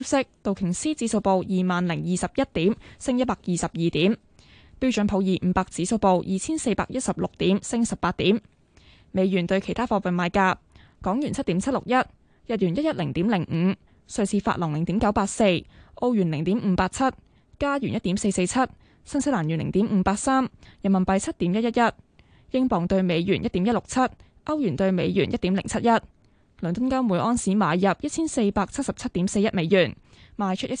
息，道瓊斯指數報20,021點，升122點；標準普爾500指數報2416點，升18點。美元對其他貨幣賣價：港元7.761，日元110.05，瑞士法郎0.984，澳元0.587，加元1.447，新西蘭元0.583，人民幣7.111，英鎊對美元1.167，歐元對美元1.071。倫敦金每安士買入1477.41美元，賣出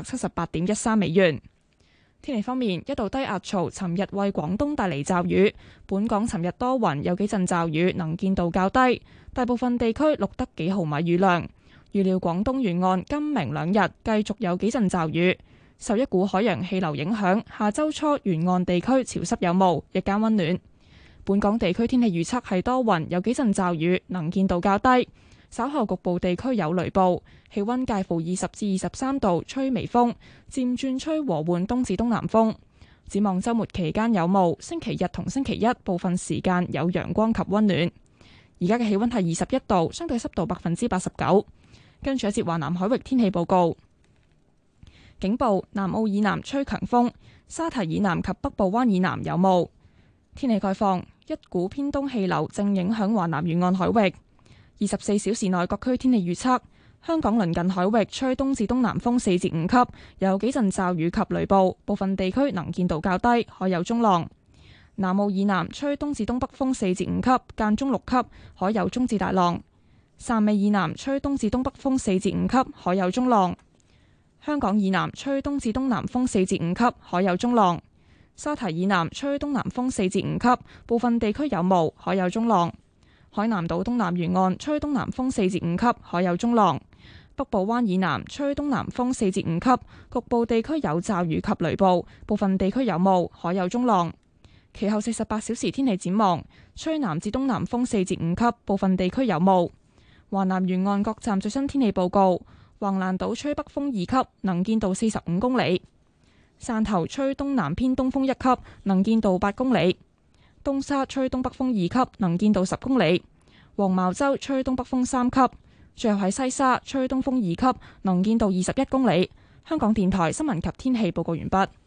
1478.13美元。天氣方面，一道低壓槽尋日為廣東帶嚟驟雨，本港尋日多雲，有幾陣驟雨，能見度較低，大部分地區錄得幾毫米雨量。預料廣東沿岸今明兩日繼續有幾陣驟雨，受一股海洋氣流影響，下周初沿岸地區潮濕有霧，日間溫暖。本港地區天氣預測係多雲，有幾陣驟雨，能見度較低。稍後局部地區有雷暴，氣溫介乎20至23度，吹微風，漸轉吹和緩東至東南風。展望週末期間有霧，星期日同星期一部分時間有陽光及溫暖。而家嘅氣溫係21度，相對濕度89%。跟住一節華南海域天氣報告。警報：南澳以南吹強風，沙堤以南及北部灣以南有霧。天氣概況：一股偏東氣流正影響華南沿岸海域。24小時內各區天氣預測：香港鄰近海域吹東至東南風4至5級，有幾陣驟雨及雷暴，部分地區能見度較低，海有中浪。南澳以南吹東至東北風4至5級，間中6級，海有中至大浪。汕尾以南吹東至東北風4至5級，海有中浪。香港以南吹東至東南風4至5級，海有中浪。沙堤以南吹東南風4至5級，部分地區有霧，海有中浪。海南島東南沿岸吹東南風4至5級，海有中浪。北部灣以南吹東南風4至5級，局部地區有驟雨及雷暴，部分地區有霧，海有中浪。其後48小時天氣展望：吹南至東南風4至5級，部分地區有霧。華南沿岸各站最新天氣報告：橫瀾島吹北風2級，能見度45公里；汕頭吹東南偏東風1級，能見度8公里；東沙吹東北風2級，能見度10公里；黃茅洲吹東北風3級；最後喺西沙吹東風2級，能見度21公里。香港電台新聞及天氣報告完畢。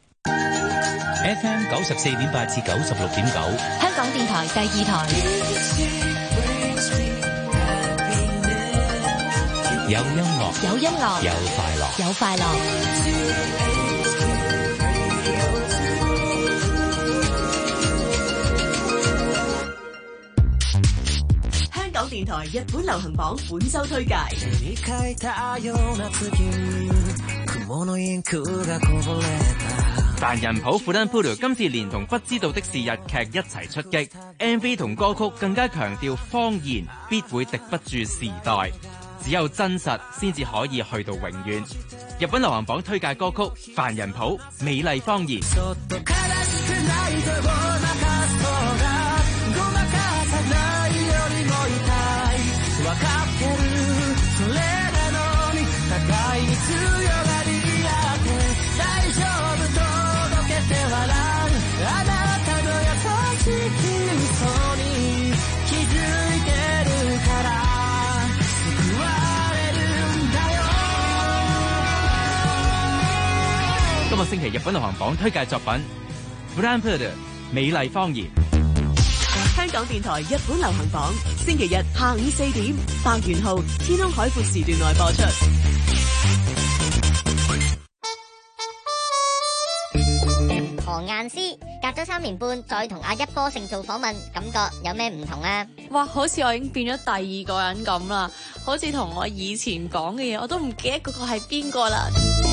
FM 94.8至96.9， 香港電台第2台。 有音樂， 有音樂， 有快樂， 有快樂。 香港電台日本流行榜本周推介。 凡人抱負丹普魯今次連同不知道的事日劇一齊出擊 ，MV 同歌曲更加強調謊言必會敵不住時代。只有真實先至可以去到永遠。日本流行榜推介歌曲《凡人抱》美麗謊言。今個星期日本流行榜推介作品《フランプル美麗謊言》。 香港電台日本流行榜，星期日下午4點，百元號天空海闊時段內播出。 何雁詩隔咗3年半再同阿一波盛做訪問，感覺有咩唔同啊？ 哇，好似我已經變咗第二個人咁啦，好似同我以前講嘅嘢我都唔記得嗰個係邊個啦。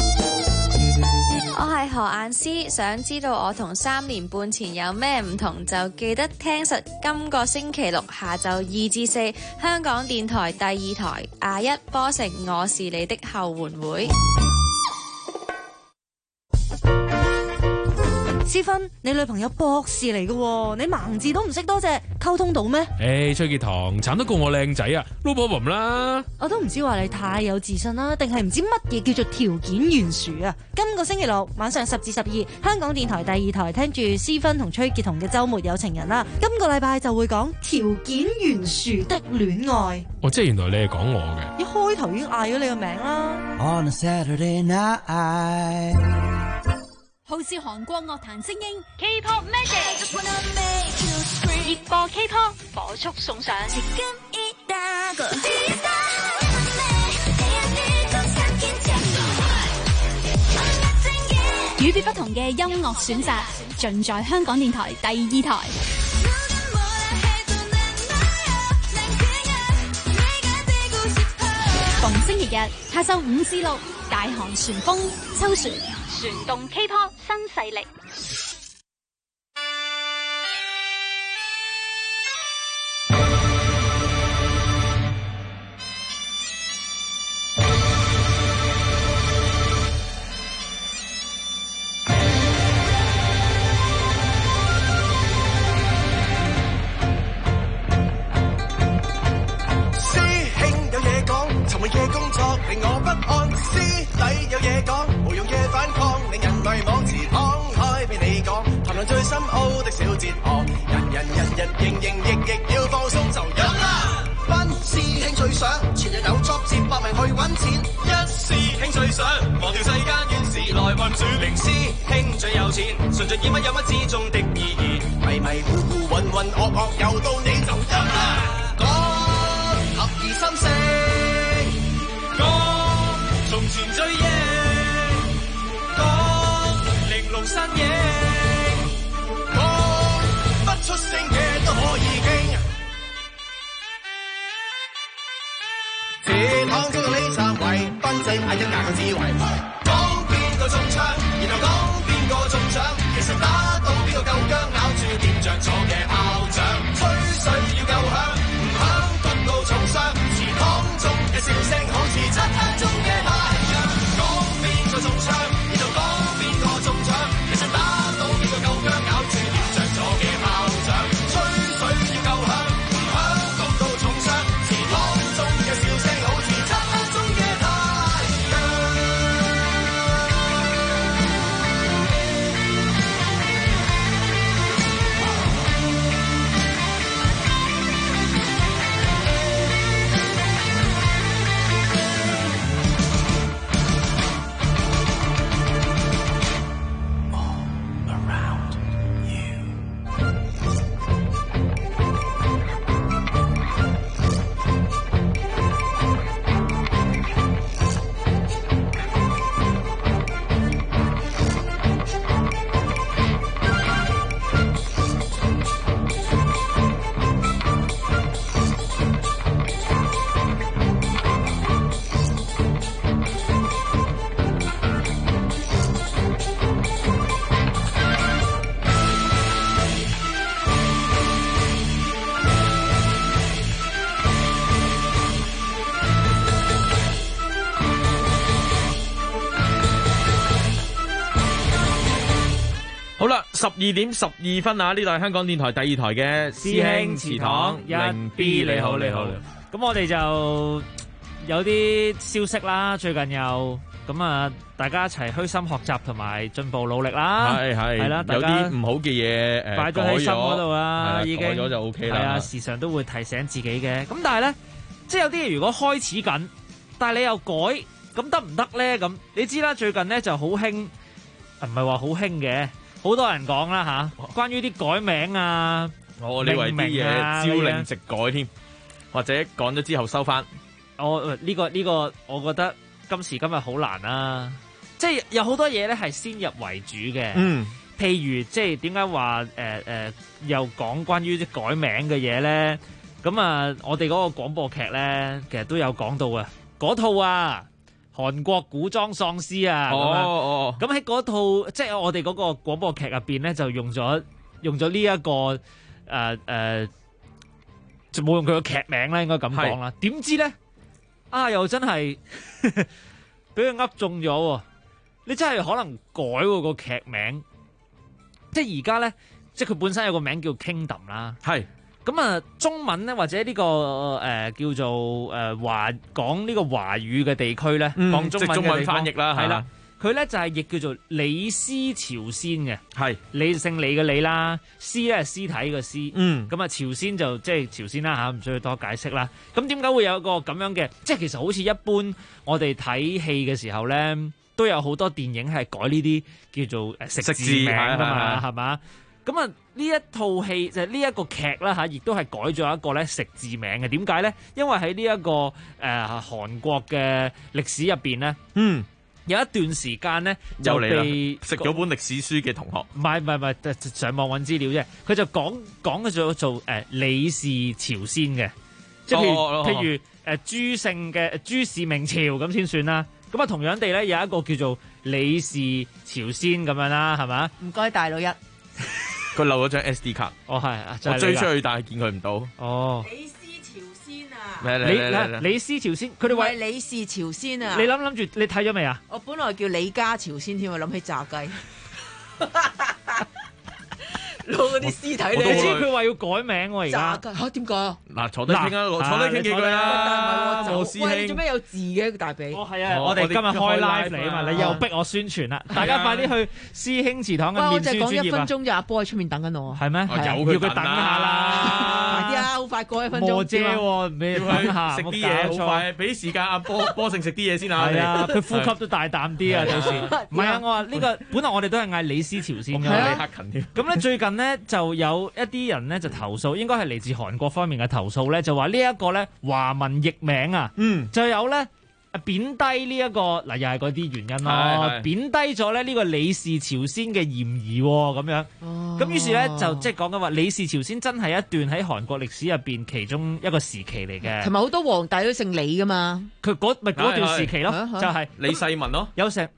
我係何雁詩，想知道我同3年半前有咩唔同，就記得聽實今個星期六下晝2至4，香港電台第2台阿一波盛我是你的後援會。 思芬，你女朋友博士嚟嘅，你盲字都唔識多謝，溝通到咩？ 崔潔彤慘得過我靚仔啊，no problem啦。 我都唔知話你太有自信啦，定係唔知乜嘢叫做條件懸殊啊？今個星期六晚上10至12，香港電台第2台聽住思芬同崔潔彤嘅週末有情人啦。今個禮拜就會講條件懸殊的戀愛。 即係原來你係講我嘅。 一開頭已經嗌咗你個名啦。 On a Saturday night， 號召韓國樂壇精英 K-pop Magic， 熱播 K-pop 火速送上。與別不同嘅音樂選擇，盡在香港電台第2台。逢星期日下晝5至6，大韓旋風秋旋，旋動 K-pop 新勢力。 最深奧的小節學，人營亦要放鬆就飲啦。班師兄最想全日有作接搏命去揾錢，一師兄最想忘掉世間怨事來運轉。零師兄最有錢，純盡演乜有乜之中的意義，迷迷糊糊渾渾噩噩又到你就飲啦。講合二心聲，講從前追憶，講玲瓏身影。出聲嘅都可以傾，這趟中到呢三位，賓仔嗌一架個智慧，講邊個中槍，然後講邊個中獎，其實打到邊個夠薑，咬住掂着咗嘅炮仗，吹水要夠響，唔響焗到重傷，祠堂中嘅笑聲好似漆黑中嘅太陽，講邊個中槍，然後講邊個中獎，其實打到邊個夠薑，咬住掂着咗嘅炮仗。 好啦，12點12分啊！呢度係香港電台第2台嘅師兄祠堂1B，你好。 咁我哋就有啲消息啦，最近又咁啊，大家一齊虛心學習同埋進步努力啦。係啦， 有啲唔好嘅嘢擺咗喺心嗰度啦，已經改咗就 OK 啦。 係啊，時常都會提醒自己嘅。咁但係咧，即係有啲嘢如果開始緊，但係你又改，咁得唔得咧？咁你知啦，最近咧就好興，唔係話好興嘅。好多人講啦嚇，關於啲改名啊， 我以為啲嘢朝令夕改添，或者講咗之後收翻。 呢個，我覺得今時今日好難啊！即係有好多嘢咧係先入為主嘅，譬如即係點解話又講關於啲改名嘅嘢咧？咁啊，我哋嗰個廣播劇咧，其實都有講到啊，嗰套啊。韓國古裝喪屍啊，咁喺嗰套即係我哋嗰個廣播劇入邊咧，就用咗呢一個就冇用佢個劇名啦，應該咁講啦。點知咧又真係俾佢噏中咗喎！你真係可能改個劇名， 即係而家咧，即係佢本身有個名叫 Kingdom 啦。 係。 咁啊，中文咧或者呢個叫做講呢個華語嘅地區咧，講中文嘅地方，即係中文翻譯啦，係啦。佢咧就係亦叫做李斯朝鮮嘅，係李姓李嘅李啦，屍咧係屍體嘅屍，咁啊朝鮮就即係朝鮮啦嚇，唔需要多解釋啦。咁點解會有個咁樣嘅？即係其實好似一般我哋睇戲嘅時候咧，都有好多電影係改呢啲叫做食字名㗎嘛，係嘛？咁啊呢一套戲就係呢一個劇啦嚇，亦都係改咗一個咧食字名嘅。點解咧？因為喺呢一個韓國嘅歷史入邊咧，有一段時間咧就被食咗本歷史書嘅同學， 唔係上網揾資料啫。佢就講咗做李氏朝鮮嘅，即係譬如朱姓嘅朱氏明朝咁先算啦。咁啊同樣地咧有一個叫做李氏朝鮮咁樣啦，係嘛？ 唔該大佬一， 佢漏咗張 SD 卡。 哦係， 我追出去但係見佢唔到。 哦。李斯朝鮮，佢哋話李氏朝鮮啊！ 你諗住你睇咗未啊？ 我本來叫李家朝鮮添，我諗起炸雞，攞嗰啲屍體嚟。 你知佢話要改名喎而家嚇？點解啊？ 嗱，坐低傾啊，坐低傾幾句啦。 冇師兄，做咩有字嘅大髀？ 哦係啊，我哋今日開 live 嚟啊嘛，你又逼我宣傳啦，大家快啲去師兄祠堂嘅面書專頁啊！ 我就講1分鐘就阿波喺出面等緊我。 係咩？ 要佢等下啦。 快啲啊！好快過1分鐘。 磨姐喎，你等下食啲嘢好快，俾時間阿波成食啲嘢先啊！ 係啊，佢呼吸都大啖啲啊！到時唔係啊，我話呢個本來我哋都係嗌李斯朝鮮嘅， 李克勤添。咁咧最近咧就有一啲人咧就投訴，應該係嚟自韓國方面嘅投訴咧，就話呢一個咧華文譯名啊，就有咧貶低呢一個嗱，又係嗰啲原因咯，貶低咗咧呢個李氏朝鮮嘅嫌疑咁樣。咁於是咧就即係講緊話李氏朝鮮真係一段喺韓國歷史入邊其中一個時期嚟嘅， 同埋好多皇帝都姓李噶嘛。 佢嗰段時期咯，就係李世民咯， 有成。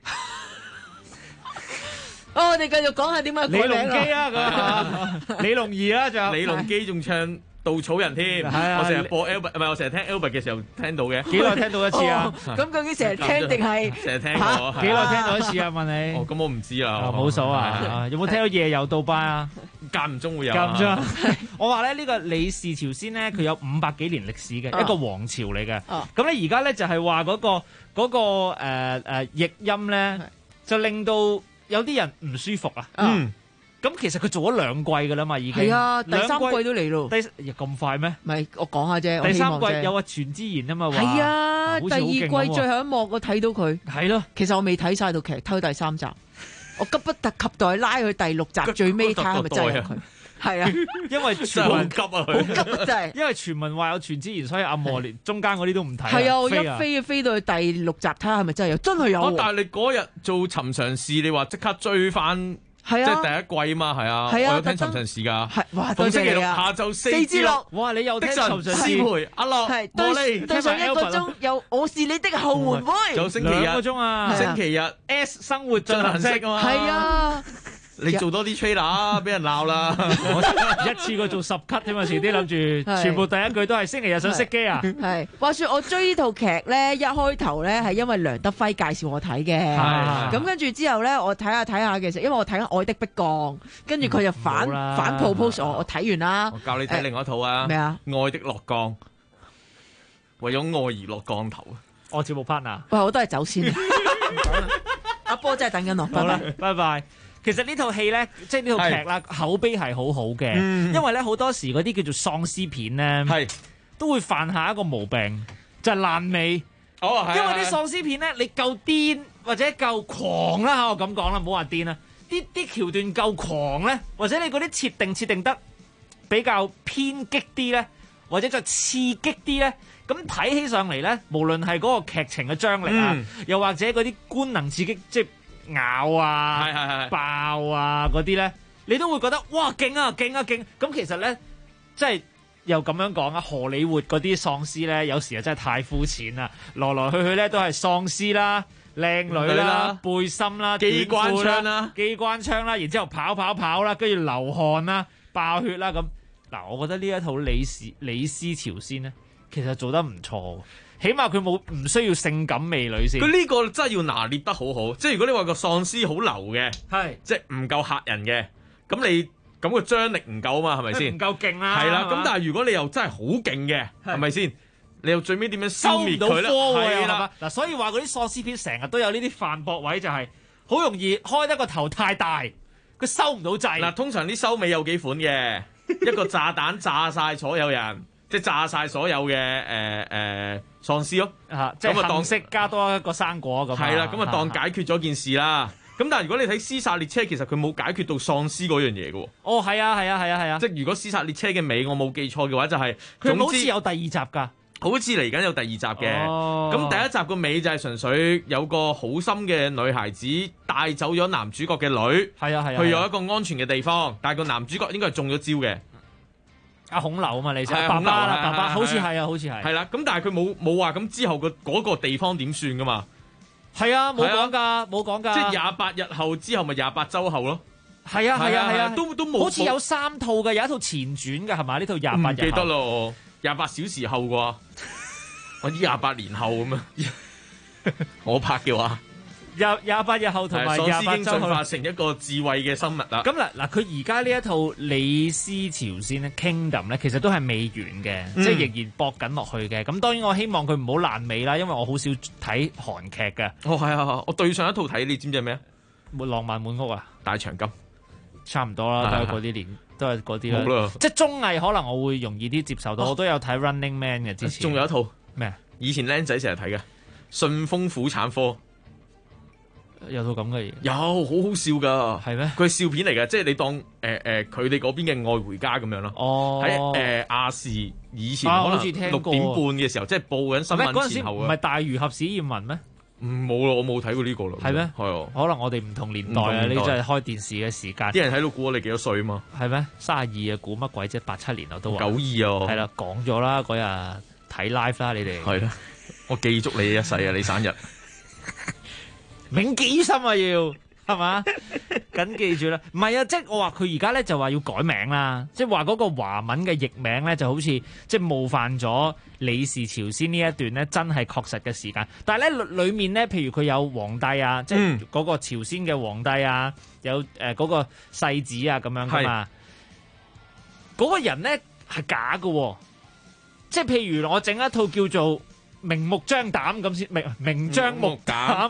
我哋繼續講下點解李隆基啊，李隆儀啦，仲有李隆基仲唱稻草人添。我成日播 Albert， 唔係我成日聽 Albert 嘅時候聽到嘅。幾耐聽到一次啊？ 咁究竟成日聽定係？ 成日聽過。 幾耐聽到一次啊？問你。 哦，咁我唔知啦。 冇數啊？有冇聽到夜遊杜拜啊？ 間唔中會有。 間唔中。我話咧呢個李氏朝鮮咧，佢有500幾年歷史嘅一個王朝嚟嘅。咁咧而家咧就係話嗰個譯音咧，就令到有啲人唔舒服啊！咁其實佢做咗2季㗎啦嘛，已經係啊，第3季都嚟咯。 咁快咩？ 唔係我講下啫。 第3季有全智賢啊嘛，話係啊，第2季最後一幕我睇到佢係咯。 其實我未睇晒套劇，睇到第3集，我急不及待拉去第6集最尾睇係咪真係佢。係啊， 因為真係好急啊， 好急啊真係。 因為傳聞話有全智賢，所以阿莫連中間嗰啲都唔睇。 係啊，我一飛到去第6集睇下係咪真係有，真係有。 但係你嗰日做尋常事，你話即刻追翻。係啊，即係第1季嘛，係啊，我有聽尋常事㗎。係，哇， 逢星期六下晝4至6， 哇，你又聽尋常事？ 陪阿樂， 係對上1個鐘有我是你的後援會， 有星期日 2個鐘啊， 星期日 S 生活進行式啊嘛， 係啊。 你做多啲 trailer 俾人鬧啦！ 我一次過做10 cut 添啊，遲啲諗住全部第一句都係星期日想熄機啊！ 係話說我追呢套劇咧，一開頭咧係因為梁德輝介紹我睇嘅，咁跟住之後咧我睇下嘅時候，因為我睇緊《愛的迫降》，跟住佢就反 propose 我睇完啦。 我教你睇另外一套啊！ 咩啊？ 《愛的落降》，為咗愛而落降頭啊！ 我節目 partner， 喂，我都係走先。阿波真係等緊我， 好啦，拜拜。其實呢套戲咧，即係呢套劇啦，口碑係好好嘅，因為咧好多時嗰啲叫做喪屍片咧，都會犯下一個毛病，就係爛尾。 哦，係。 因為啲喪屍片咧，你夠癲或者夠狂啦嚇，我咁講啦，唔好話癲啦，啲橋段夠狂咧，或者你嗰啲設定得比較偏激啲咧，或者再刺激啲咧，咁睇起上嚟咧，無論係嗰個劇情嘅張力啊，又或者嗰啲官能刺激，即係咬啊、爆啊嗰啲咧，你都會覺得哇勁啊勁啊勁！咁其實咧，即係又咁樣講啊，荷里活嗰啲喪屍咧，有時啊真係太膚淺啦，來去咧都係喪屍啦、靚女啦、背心啦、 機關槍啦、 機關槍啦，然之後跑啦，跟住流汗啦、爆血啦咁。嗱，我覺得呢一套李斯朝鮮咧，其實做得唔錯。起碼佢唔需要性感美女先。 佢呢個真係要拿捏得好好，即係如果你話個喪屍好流嘅，係即係唔夠嚇人嘅， 咁你咁個張力唔夠啊嘛，係咪先？ 唔夠勁啦。 係啦，咁但係如果你又真係好勁嘅，係咪先？你又最尾點樣消滅佢咧？ 係啦，嗱，所以話嗰啲喪屍片成日都有呢啲反駁位，就係好容易開得個頭太大，佢收唔到掣。 嗱，通常啲收尾有幾款嘅，一個炸彈炸晒所有人，即係炸晒所有嘅喪屍咯。 即係當色加多一個生果咁。 係啦，咁啊當解決咗件事啦。咁但係如果你睇屍殺列車，其實佢冇解決到喪屍嗰樣嘢嘅喎。 哦，係啊。 即係如果屍殺列車嘅尾我冇記錯嘅話，就係佢好似有第二集㗎。 好似嚟緊有第二集嘅，咁、 哦、 第一集個尾就係純粹有個好心嘅女孩子帶走咗男主角嘅女， 係啊， 去咗一個安全嘅地方，但係個男主角應該係中咗招嘅。 阿孔劉啊嘛，你知係爸爸啦， 孔劉爸爸係好似係啊，好似係。 係啦，咁但係佢冇話咁之後嗰個地方點算噶嘛？ 係啊，冇講㗎，冇講㗎。 即係28日後之後咪28週後咯。 係啊， 都冇。 好似有3套嘅，有一套前傳㗎係嘛？呢套28日後。 唔記得咯，28小時後啩。我28年後咁樣，我拍嘅話 ，28日後同埋28 喪屍已經進化後成一個智慧嘅生物啦。 咁嗱，佢而家呢一套李屍朝鮮咧 Kingdom 咧，其實都係未完嘅，即係仍然搏緊落去嘅。咁當然我希望佢唔好爛尾啦，因為我好少睇韓劇嘅。 哦，係啊，我對上一套睇，你知唔知係咩啊？ 浪漫滿屋啊， 大長今， 差唔多啦，都係嗰啲年。都係嗰啲啦， 冇啦， 即係綜藝可能我會容易啲接受到，我都有睇 Running Man 嘅之前。 仲有一套咩？ 以前僆仔成日睇嘅《順豐婦產科》， 有套咁嘅嘢， 有好好笑噶， 係咩？ 佢係笑片嚟嘅，即係你當佢哋嗰邊嘅愛回家咁樣咯。 哦， 喺亞視以前可能6點半嘅時候，即係報緊新聞前後唔係大魚俠史艷文咩？ 冇咯，我冇睇過呢個咯。 係咩？ 係啊， 可能我哋唔同年代啊！你真係開電視嘅時間， 啲人喺度估我哋幾多歲啊嘛？ 係咩？32啊，估乜鬼啫？87年我都話 92啊，係啦，講咗啦，嗰日睇 live 啦，你哋係啦，我記足你一世啊！你生日銘記於心啊，要係嘛？緊記住啦，唔係啊，即係我話佢而家咧就話要改名啦，即係話嗰個華文嘅譯名咧就好似即係冒犯咗李氏朝鮮呢一段咧，真係確實嘅時間。但係咧裡面咧，譬如佢有皇帝啊，即係嗰個朝鮮嘅皇帝啊，有嗰個世子啊咁樣噶嘛，嗰個人咧係假嘅，即係譬如我整一套叫做明目張膽咁先，明張目膽。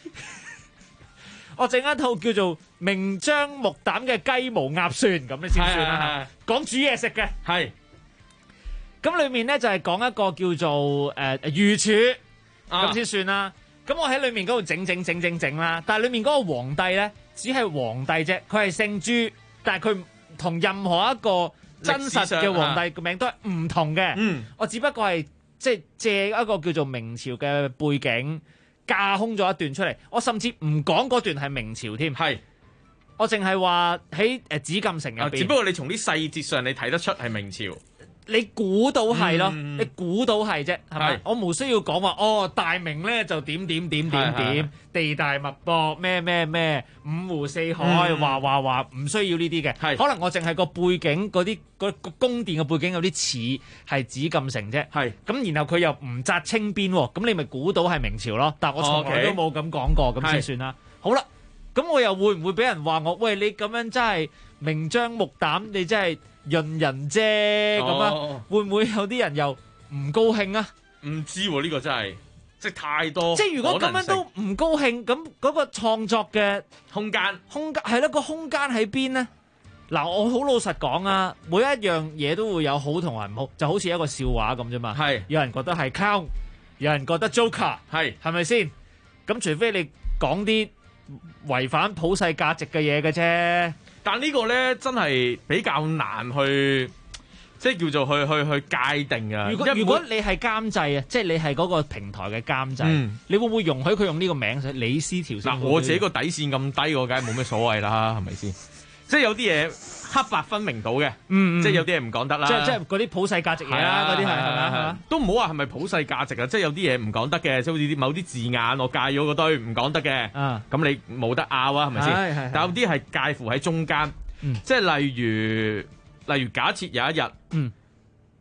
我整一套叫做明張目膽嘅雞毛鴨蒜咁你先算啦，講煮嘢食嘅。 係咁裏面咧就係講一個叫做御廚咁先算啦。咁我喺裏面嗰度整啦，但係裏面嗰個皇帝咧只係皇帝啫，佢係姓朱，但係佢同任何一個真實嘅皇帝個名都係唔同嘅。我只不過係即係借一個叫做明朝嘅背景。架空咗一段出嚟，我甚至唔講嗰段係明朝添， 係我淨係話喺紫禁城入邊。 只不過你從啲細節上你睇得出係明朝， 你估到係咯，你估到係啫，係咪？我冇需要講話哦，大明咧就點，地大物博咩，五湖四海，話唔需要呢啲嘅，可能我淨係個背景嗰啲個宮殿嘅背景有啲似係紫禁城啫，咁然後佢又唔紮青邊，咁你咪估到係明朝咯，但我從來都冇咁講過，咁先算啦。好啦，咁我又會唔會俾人話我？喂，你咁樣真係明張目膽，你真係潤人啫咁啊？會唔會有啲人又唔高興啊？ 唔知喎，呢個真係即係太多。 即係如果咁樣都唔高興，咁嗰個創作嘅空間係咯，個空間喺邊呢？嗱，我好老實講啊，每一樣嘢都會有好同埋唔好，就好似一個笑話咁啫嘛。係有人覺得係 clown，有人覺得 joker，係咪先？咁除非你講啲違反普世價值嘅嘢嘅啫。 但呢個咧真係比較難去，即係叫做去界定啊。 如果你係監製啊，即係你係嗰個平台嘅監製，你會唔會容許佢用呢個名李屍朝鮮？ 嗱，我自己個底線咁低，我梗係冇咩所謂啦，係咪先？即係有啲嘢黑白分明到嘅，即係有啲嘢唔講得啦。 即係嗰啲普世價值嘢啦，嗰啲係咪？ 都唔好話係咪普世價值啊！即係有啲嘢唔講得嘅，即係好似某啲字眼我戒咗嗰堆唔講得嘅，咁你冇得拗啊，係咪先？但有啲係介乎喺中間，即係例如假設有一日，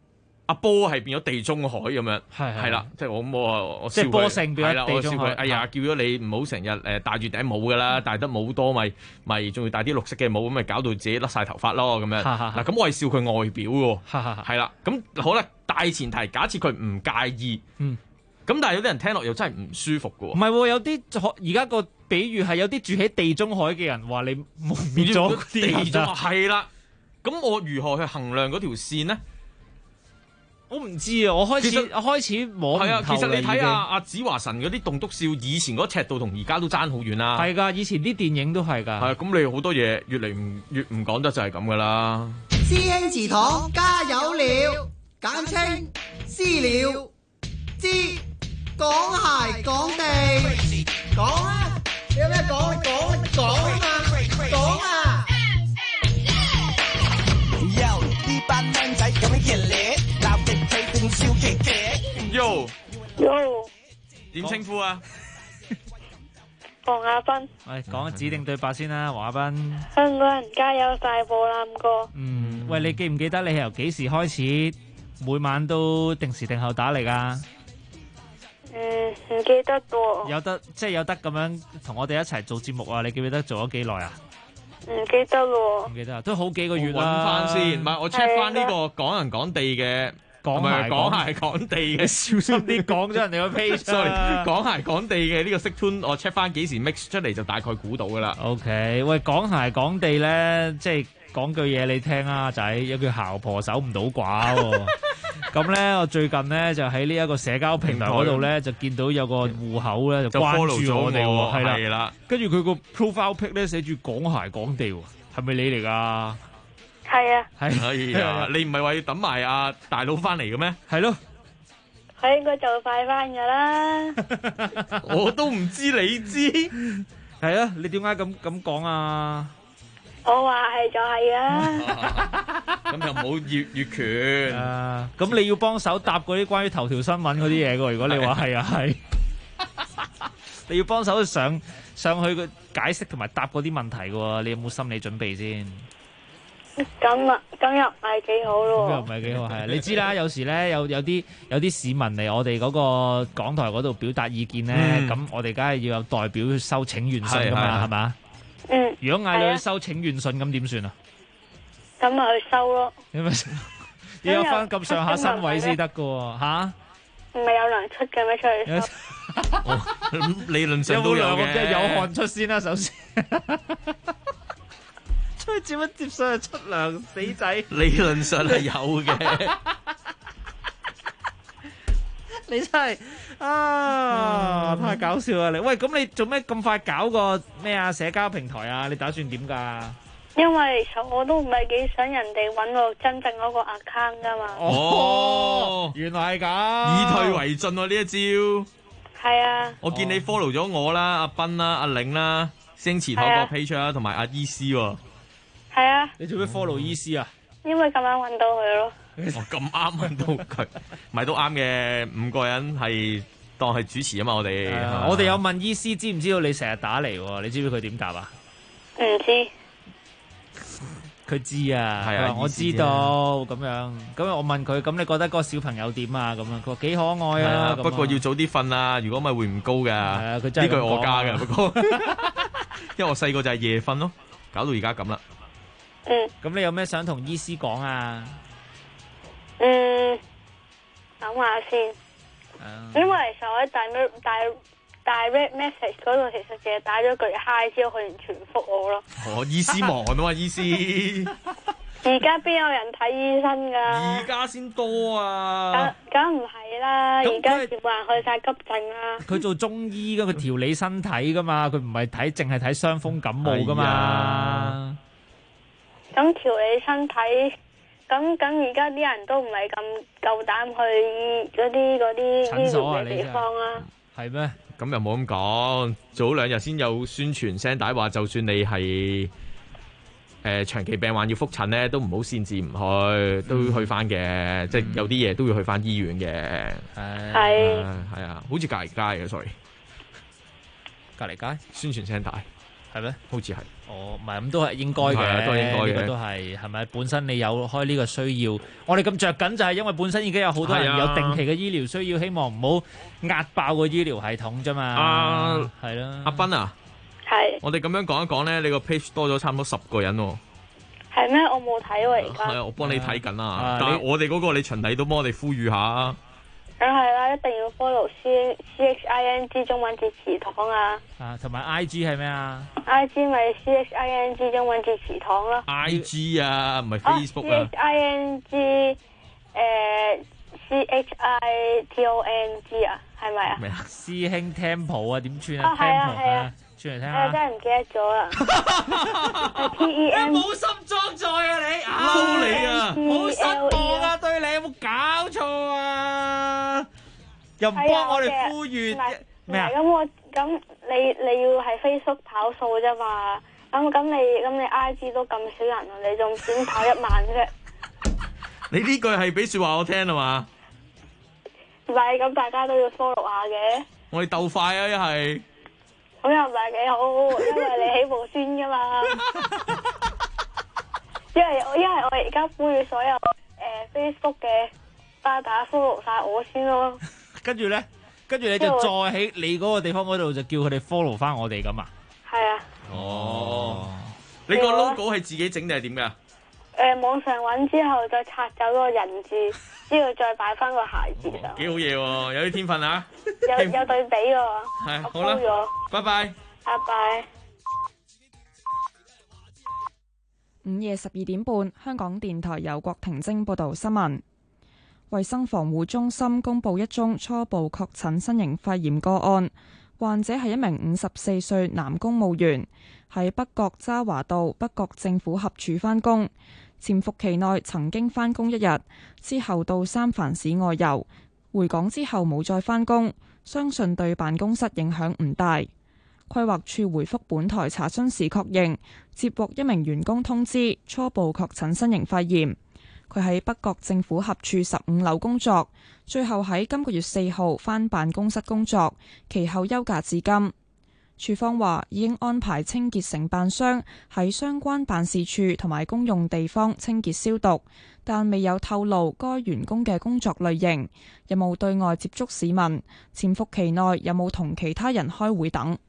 阿波係變咗地中海咁樣，係啦，即係我即係波性變咗地中海。 哎呀，叫咗你唔好成日戴住頂帽㗎啦，戴得帽多咪仲要戴啲綠色嘅帽，咁咪搞到自己甩晒頭髮咯咁樣。嗱，咁我係笑佢外表喎，係啦。咁好啦，大前提假設佢唔介意，咁但係有啲人聽落又真係唔舒服㗎喎。 唔係喎，有啲而家個比喻係有啲住喺地中海嘅人話你蒙滅咗地中海，係啦。咁我如何去衡量嗰條線呢？ 我唔知啊，我開始摸唔透。係啊， 其實你睇下阿子華神嗰啲棟篤笑，以前嗰尺度同而家都爭好遠啦。 係㗎，以前啲電影都係㗎。係啊，咁你好多嘢越唔講得就係咁㗎啦。 師兄祠堂加油了，簡稱私了，知講鞋講地，講啊！你有咩講？你講啊嘛，講啊！呢班僆仔咁樣熱烈，鬧極氣定笑極極。 Yo，點稱呼啊？ 黃亞斌。 喂，講指定對白先啦，黃亞斌。 香港人加油大步攬過。 喂，你記唔記得你係由幾時開始每晚都定時定候打嚟㗎？ 唔記得喎。 有得咁樣同我哋一齊做節目啊？你記唔記得做咗幾耐啊？ 唔記得喎， 唔記得都好幾個月啦。 揾翻先，唔係我 check 翻呢個講人講地嘅，講鞋講地嘅， 小心啲講咗人哋個 page。 sorry，講鞋講地嘅呢個色 tune，我 check 翻幾時 mix 出嚟就大概估到噶啦。 OK， 喂，講鞋講地咧，即係講句嘢你聽啊，仔，有句姣婆守唔到寡喎。咁咧，我最近咧就喺呢一個社交平台嗰度咧，就見到有個戶口咧就關注我哋喎，係啦，跟住佢個 profile pic 咧寫住講鞋講地喎，係咪你嚟㗎？ 係啊， 係啊，你唔係話要等埋阿大佬翻嚟嘅咩？ 係咯， 佢應該就快翻㗎啦。 我都唔知你知， 係啊，你點解咁講啊？ 我話係就係啊， 咁就冇越權啊！咁你要幫手答嗰啲關於頭條新聞嗰啲嘢㗎。如果你話係啊係，你要幫手上去個解釋同埋答嗰啲問題㗎。你有冇心理準備先？ 咁又唔係幾好咯。 咁又唔係幾好係啊！你知啦，有時咧有啲市民嚟我哋嗰個港台嗰度表達意見咧，咁我哋梗係要有代表收請願信㗎嘛，係嘛？如果嗌你去收請願信，咁點算啊？ 咁咪去收咯。 要有翻咁上下身位先得噶喎，吓？ 唔係有糧出嘅咩？出去收。理論上都有嘅， 即係有汗出先啦，首先。出去接一接上就出糧，死仔。 理論上係有嘅。 你真係太搞笑啦！你喂，咁你做咩咁快搞個咩啊社交平台啊？你打算點㗎？ 因為其實我都唔係幾想人哋揾我真正嗰個 account 㗎嘛。 哦，原來係咁， 以退為進喎呢一招。 係啊。 我見你 follow 咗我啦、阿斌啦、阿玲啦、星馳台個 page 啦，同埋阿醫師喎。 係啊。 你做咩 follow 醫師啊？ 因為咁啱揾到佢咯。 咁啱揾到佢，咪都啱嘅。5個人係當係主持啊嘛，我哋。 我哋有問醫師知唔知道你成日打嚟喎？你知唔知佢點答啊？ 唔知。 佢知啊， 係啊， 我知道咁樣。咁我問佢，咁你覺得嗰個小朋友點啊？咁樣佢話幾可愛啊。 不過要早啲瞓啊，如果咪會唔高㗎。 佢真係呢句我加㗎，不過因為我細個就係夜瞓咯，搞到而家咁啦。 咁你有咩想同醫師講啊？ 諗下先。因為其實我喺direct message 嗰度，其實淨係打咗句 hi 之後，佢完全唔覆我咯。 醫師忙啊嘛，醫師。 而家邊有人睇醫生㗎？ 而家先多啊！ 梗唔係啦，而家全部人去晒急症啦。 佢做中醫㗎，佢調理身體㗎嘛，佢唔係淨係睇傷風感冒㗎嘛。 咁調理身體。咁而家啲人都唔係咁夠膽去嗰啲醫療嘅地方啊？ 係咩？ 咁又冇咁講，早2日先有宣傳聲帶話，就算你係長期病患要覆診咧，都唔好擅自唔去，都要去翻嘅。即係有啲嘢都要去翻醫院嘅。 係啊，好似隔離街嘅 sorry， 隔離街宣傳聲帶。 係咩？ 好似係。 哦，唔係咁都係應該嘅， 都係應該嘅， 呢個都係咪？本身你有開呢個需要，我哋咁着緊就係因為本身已經有好多人有定期嘅醫療需要，希望唔好壓爆個醫療系統啫嘛。係啦， 阿斌啊， 係。 我哋咁樣講一講咧，你個 page 多咗差唔多10個人喎。 係咩？我冇睇喎而家。 係啊，我幫你睇緊啊。但係我哋嗰個你循例都幫我哋呼籲下啊。 梗係啦，一定要 follow CHING 中文字祠堂啊！ 同埋 IG 係咩啊 ？IG 咪 CHING 中文字祠堂咯。 IG 啊，唔係 Facebook 啊。 CHING CHITONG 啊，係咪啊？ 咩啊？師兄 Temple 啊，點串啊 ？Temple 啊，串嚟聽下。 真係唔記得咗啦。TEM 冇心裝載啊你！ 撈你啊！ 好失望啊！對你有冇搞錯啊？又唔幫我哋呼籲咩啊？ 咁你要係 Facebook 跑數啫嘛？咁你 IG 都咁少人啊？你仲點跑1萬啫？ 你呢句係俾說話我聽啊嘛？ 唔係，咁大家都要 follow 下嘅。 我哋鬥快啊！一係咁又唔係幾好，因為你起步先噶嘛。因為我而家呼籲所有Facebook 嘅巴打 follow 晒我先咯。 跟住你就再喺你嗰個地方嗰度就叫佢哋 follow 翻我哋咁啊？ 係啊。 哦，你個 logo 係自己整定係點噶？ 網上揾之後再拆走個人字，之後再擺翻個鞋字上。 幾好嘢喎，有啲天分啊！ 有對比喎。 係，好啦，拜拜。 拜拜。 午夜12點半，香港電台由郭婷晶報道新聞。衛生防護中心公布一宗初步確診新型肺炎個案，患者係一名54歲男公務員，喺北角渣華道北角政府合署返工，潛伏期內曾經返工1日，之後到三藩市外遊，回港之後冇再返工，相信對辦公室影響唔大。規劃處回覆本台查詢時確認，接獲一名員工通知初步確診新型肺炎。佢喺北角政府合署15樓工作，最後喺今個月4號返辦公室工作，其後休假至今。處方話已經安排清潔承辦商喺相關辦事處同埋公用地方清潔消毒，但未有透露該員工嘅工作類型，有冇對外接觸市民，潛伏期內有冇同其他人開會等。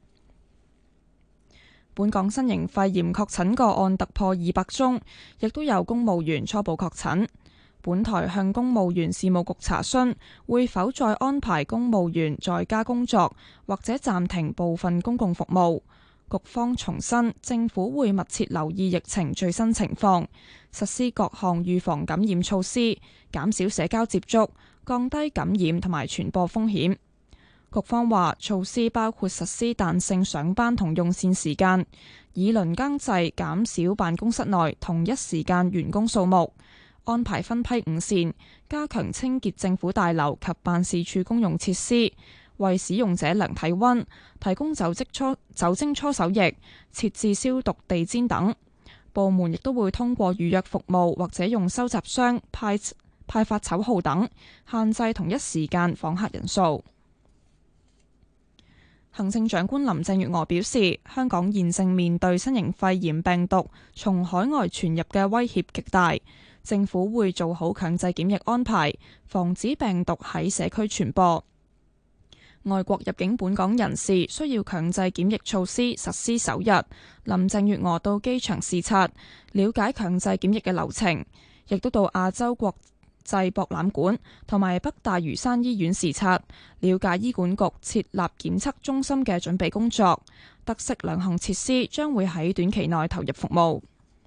本港新型肺炎確診個案突破200宗，亦都有公務員初步確診。本台向公務員事務局查詢會否再安排公務員在家工作，或者暫停部分公共服務。局方重申，政府會密切留意疫情最新情況，實施各項預防感染措施，減少社交接觸，降低感染同埋傳播風險。局方話，措施包括實施彈性上班同用膳時間，以輪更制減少辦公室內同一時間員工數目，安排分批午膳，加強清潔政府大樓及辦事處公用設施，為使用者量體溫，提供酒精搓手液，設置消毒地氈等。部門亦都會通過預約服務或者用收集箱派發籌號等，限制同一時間訪客人數。行政長官林鄭月娥表示，香港現正面對新型肺炎病毒從海外傳入嘅威脅極大，政府會做好強制檢疫安排，防止病毒喺社區傳播。外國入境本港人士需要強制檢疫措施實施首日，林鄭月娥到機場視察，了解強制檢疫嘅流程，亦都到亞洲國際博覽館同埋北大嶼山醫院視察，了解醫管局設立檢測中心嘅準備工作。得悉兩項設施將會喺短期內投入服務。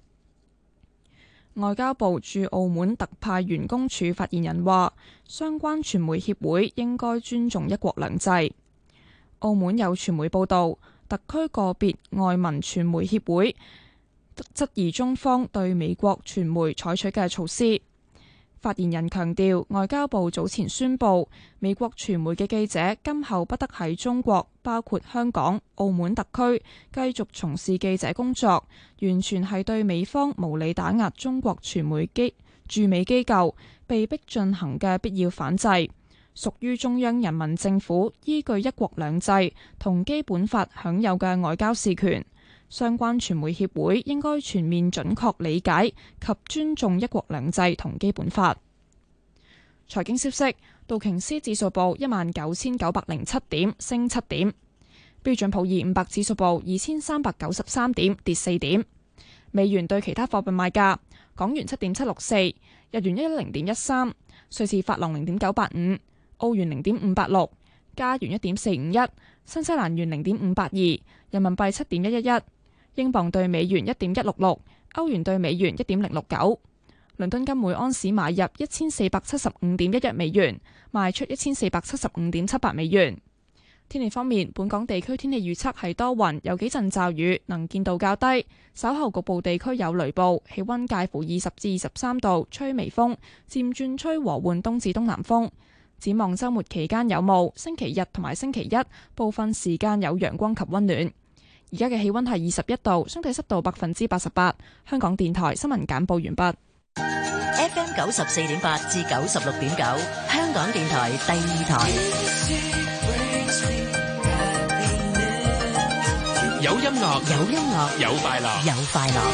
外交部駐澳門特派員公署發言人話，相關傳媒協會應該尊重一國兩制。澳門有傳媒報道，特區個別外文傳媒協會質疑中方對美國傳媒採取嘅措施。發言人強調，外交部早前宣布，美國傳媒嘅記者今後不得喺中國，包括香港、澳門特區繼續從事記者工作，完全係對美方無理打壓中國傳媒駐美機構被迫進行嘅必要反制，屬於中央人民政府依據一國兩制同基本法享有嘅外交事權。 相關傳媒協會應該全面準確理解及尊重一國兩制同基本法。財經消息，道瓊斯指數報19,907點，升7點；標準普爾500指數報2,393點，跌4點。美元對其他貨幣賣價：港元7.764，日元110.13，瑞士法郎0.985，澳元0.586，加元1.451，新西蘭元0.582，人民幣7.111，英鎊對美元1.166，歐元對美元1.069。倫敦金每安士買入1475.11美元，賣出1475.78美元。天氣方面，本港地區天氣預測係多雲，有幾陣驟雨，能見度較低，稍後局部地區有雷暴，氣溫介乎20至23度，吹微風，漸轉吹和緩東至東南風。展望週末期間有霧，星期日同埋星期一部分時間有陽光及溫暖。而家嘅氣溫係21度，相對濕度88%。香港電台新聞簡報完畢。 FM 94.8至96.9，香港電台第二台。 有音樂， 有音樂， 有快樂， 有快樂。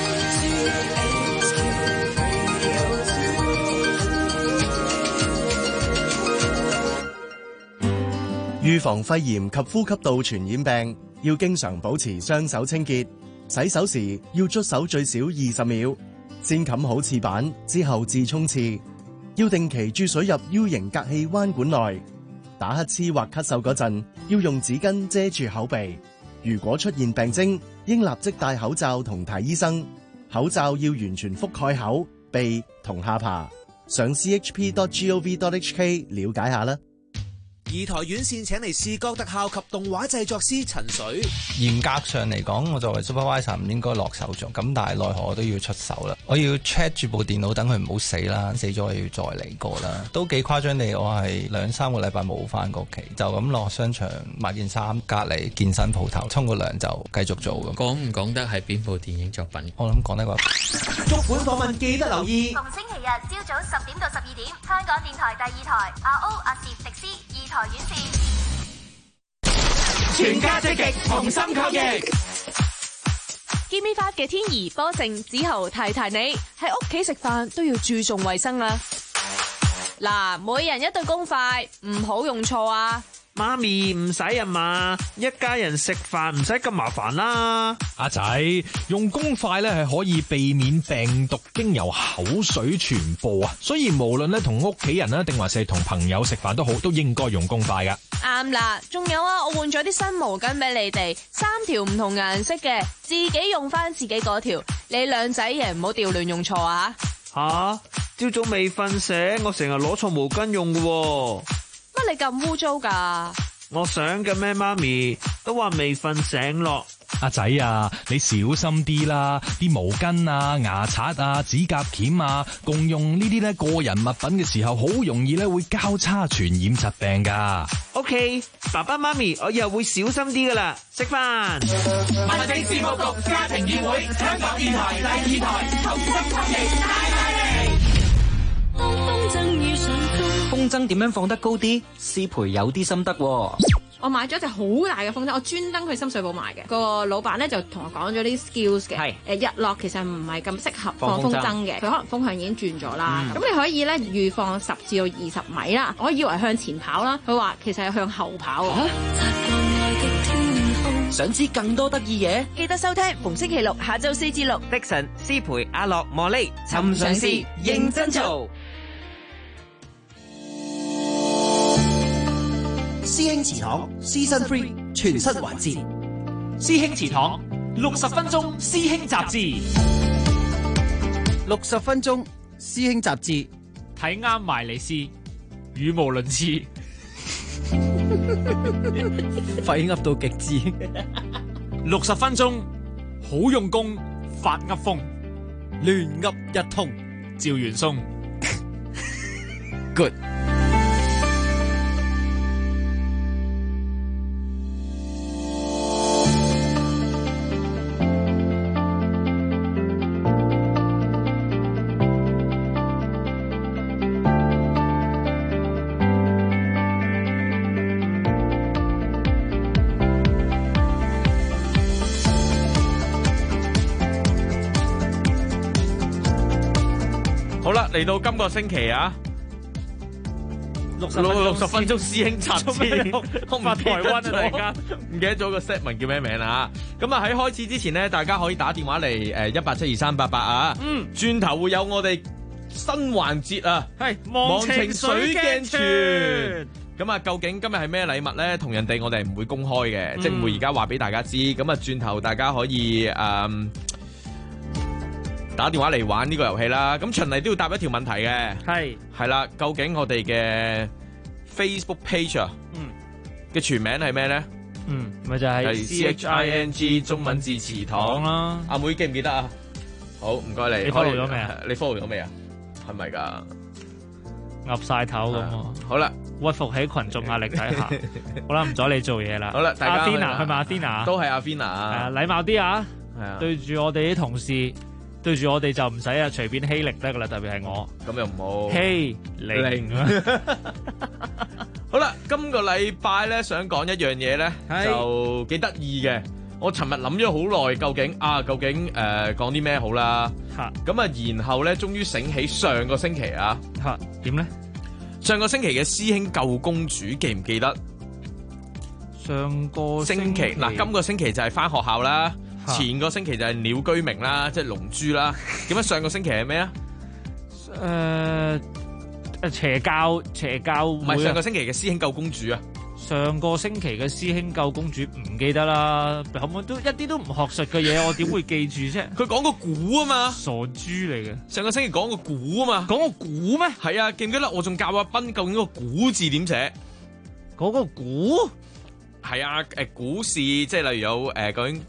預防肺炎及呼吸道傳染病，要經常保持雙手清潔。洗手時要捽手最少20秒，先冚好廁板，之後至沖廁。要定期注水入 U 型隔氣彎管內。打乞嗤或咳嗽嗰陣，要用紙巾遮住口鼻。如果出現病徵，應立即戴口罩同睇醫生。口罩要完全覆蓋口、鼻同下巴。上 chp.gov.hk 了解下啦。 二台院線請嚟視覺特效及動畫製作師陳水。 嚴格上嚟講，我作為 supervisor 唔應該落手做，咁但係奈何我都要出手啦。我要 check 住部電腦，等佢唔好死啦，死咗我要再嚟過啦。都幾誇張地，我係2-3個禮拜冇翻過屋企，就咁落商場買件衫，隔離健身鋪頭沖個涼就繼續做咁。 講唔講得係邊部電影作品？ 我諗講得個。 足本訪問記得留意。 逢星期日朝早10點到12點，香港電台第二台RO阿攝迪斯二台院線， 全家積極同心抗疫。 Give me 5嘅天怡、波成、子豪提提你喺屋企食飯都要注重衛生啦。嗱，每人一對公筷，唔好用錯啊！ 媽咪唔使啊嘛，一家人食飯唔使咁麻煩啦。 阿仔，用公筷咧係可以避免病毒經由口水傳播啊，所以無論咧同屋企人啦，定還是同朋友食飯都好，都應該用公筷噶。 啱啦，仲有啊，我換咗啲新毛巾俾你哋，3條唔同顏色嘅，自己用翻自己嗰條。你兩仔爺唔好調亂用錯啊！ 吓，朝早未瞓醒，我成日攞錯毛巾用嘅喎。 乜你咁污糟噶？ 我想嘅咩？媽咪都話未瞓醒咯。 阿仔啊，你小心啲啦！啲毛巾啊、牙刷啊、指甲鉗啊，共用呢啲咧個人物品嘅時候，好容易咧會交叉傳染疾病噶。 OK， 爸爸媽咪，我以後會小心啲噶啦。食飯。 民政事務局家庭議會，香港電台第二台，同心抗疫，大大力。 風箏點樣放得高啲？師培有啲心得喎。 我買咗一隻好大嘅風箏，我專登去深水埗買嘅。個老闆咧就同我講咗啲 skills 嘅。日落其實唔係咁適合放風箏嘅，佢可能風向已經轉咗啦。咁你可以咧預放10至到20米啦。我以為向前跑啦，佢話其實係向後跑。 想知更多得意嘢， 記得收聽逢星期六下晝4至6。 Dixon、師培、阿樂、莫莉，尋常事認真做。 師兄祠堂 Season 3全新環節， 師兄祠堂60分鐘師兄雜誌 ，60分鐘師兄雜誌， 睇啱埋你師，語無倫次， 廢噏到極致 ，60分鐘好用功，發噏風， 亂噏一通， 趙元松 ，good。 啦，嚟到今個星期啊，60分鐘師兄插字，我唔記得咗，突然間唔記得咗個 set 文叫咩名啦。咁啊喺開始之前呢，大家可以打電話嚟1872388啊。轉頭會有我哋新環節啊，係忘情水鏡泉。咁啊，究竟今日係咩禮物咧？同人哋我哋唔會公開嘅，即係唔會而家話俾大家知。咁啊，轉頭大家可以打電話嚟玩呢個遊戲啦。咁循例都要答一條問題嘅，係啦。究竟我哋嘅 Facebook page 啊，嘅全名係咩咧？ 咪就係 CHING 中文字詞堂啦。阿妹記唔記得啊？好，唔該你。 你 follow 咗未啊？ 你 follow 咗未啊？係咪㗎？ 岌晒頭咁喎。 好啦， 屈服喺群眾壓力底下。好啦，唔阻你做嘢啦。 好啦，大家阿 Fina 係咪阿 Fina？ 都係阿 Fina 啊。 禮貌啲啊。 係啊。 對住我哋啲同事，對住我哋就唔使啊隨便欺凌得㗎啦，特別係我。 咁又唔好。 欺凌啊！ 好啦，今個禮拜咧想講一樣嘢咧，就幾得意嘅。我尋日諗咗好耐，究竟講啲咩好啦？咁啊，然後咧，終於醒起上個星期啊， 點咧？ 上個星期嘅師兄救公主記唔記得？ 上個星期嗱，今個星期就係返學校啦，前個星期就係鳥居明啦，即係龍珠啦。咁啊，上個星期係咩啊？ 邪教唔係上個星期嘅師兄救公主啊！ 上個星期嘅師兄救公主唔記得啦，可唔可以都一啲都唔學術嘅嘢，我點會記住啫？ 佢講個估啊嘛， 傻豬嚟嘅。 上個星期講個估啊嘛， 講個估咩？ 係啊，記唔記得我仲教阿斌究竟個估字點寫？ 嗰個估係啊，股市即係例如有究竟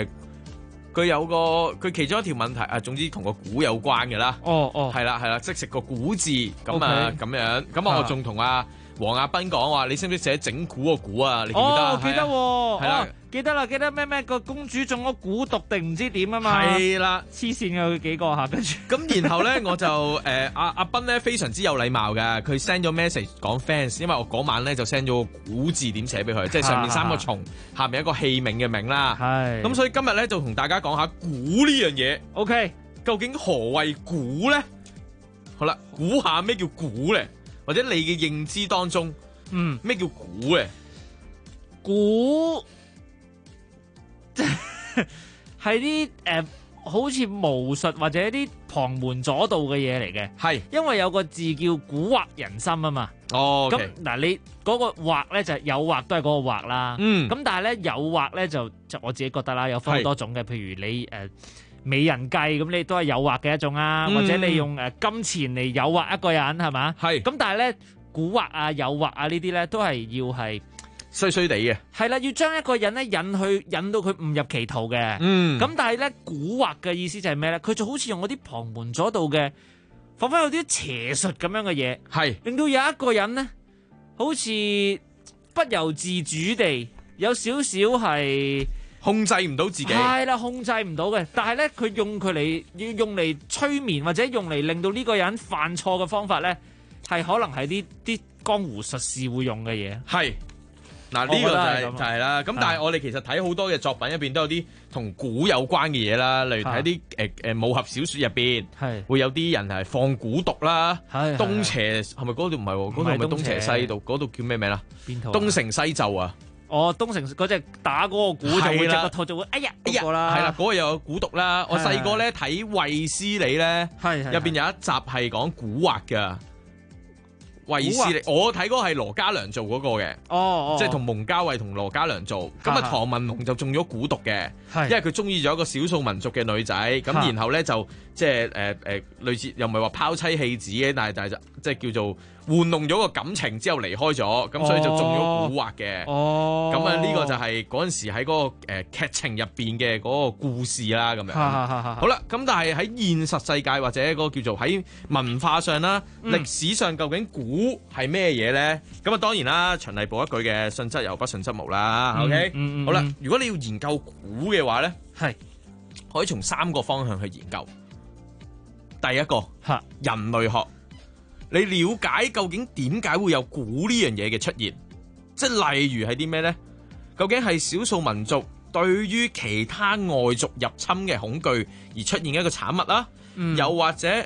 佢其中一條問題啊，總之同個估有關嘅啦。係啦，即食個估字咁啊咁樣。咁啊，我仲同阿黃亞斌講話，你識唔識寫整蠱個蠱啊？你記唔記得？ 記得喎， 係啦， 記得啦，記得咩個公主中咗蠱毒定唔知點啊嘛？ 係啦， 黐線嘅佢幾個下，跟住咁然後咧我就阿斌咧非常之有禮貌嘅，佢 send 咗 message 講 fans， 因為我嗰晚咧就 send 咗個蠱字點寫俾佢，即係上面3個蟲，下面一個器皿嘅皿啦。係，咁所以今日咧就同大家講下蠱呢樣嘢。 OK， 究竟何謂蠱咧？好啦，估下咩叫蠱咧？或者你嘅認知當中，咩叫蠱咧？ 蠱係啲好似巫術或者啲旁門左道嘅嘢嚟嘅， 係因為有個字叫蠱惑人心啊嘛。 哦， 咁嗱，你嗰個惑咧就係誘惑，都係嗰個惑啦。咁但係咧誘惑咧就我自己覺得啦，有分好多種嘅，譬如你美人計咁，你都係誘惑嘅一種啊，或者你用金錢嚟誘惑一個人係嘛？係。咁但係咧蠱惑啊、誘惑啊呢啲咧都係要係衰衰地嘅。係啦，要將一個人咧引到佢誤入歧途嘅。咁但係咧蠱惑嘅意思就係咩咧？佢就好似用嗰啲旁門左道嘅，彷彿有啲邪術咁樣嘅嘢，係令到有一個人咧，好似不由自主地有少少係控制唔到自己， 係啦，控制唔到嘅。但係咧，佢用嚟催眠或者用嚟令到呢個人犯錯嘅方法咧，係可能係啲江湖術士會用嘅嘢。係嗱，呢個就係啦。咁但係我哋其實睇好多嘅作品入邊都有啲同蠱有關嘅嘢啦，例如睇啲武俠小說入邊，係會有啲人係放蠱毒啦，東邪係咪嗰度唔係？嗰度係咪東邪西毒？嗰度叫咩名啦？邊套？東成西就啊！ 東成嗰隻打嗰個蠱就會隻個肚就會哎呀嗰個啦， 係啦，嗰個又有蠱毒啦。我細個咧睇衛斯理咧，入邊有一集係講蠱惑噶。衛斯理，我睇嗰個係羅嘉良做嗰個嘅，即係同蒙嘉慧同羅嘉良做。咁啊，唐文龍就中咗蠱毒嘅，因為佢中意咗一個少數民族嘅女仔，咁然後咧就即係類似又唔係話拋妻棄子嘅，但係就即係叫做玩弄咗個感情之後離開咗，咁所以就中咗蠱惑嘅。咁啊呢個就係嗰陣時喺嗰個劇情入邊嘅嗰個故事啦，咁樣。好啦，咁但係喺現實世界或者嗰個叫做喺文化上啦、歷史上，究竟蠱係咩嘢咧？咁啊當然啦，循例補一句嘅，信則有，不信則無啦。OK，好啦，如果你要研究蠱嘅話咧，係可以從3個方向去研究。第一個，人類學。你了解究竟點解會有蠱呢樣嘢嘅出現？即係例如係啲咩呢？究竟係少數民族對於其他外族入侵嘅恐懼而出現嘅一個產物啦，又或者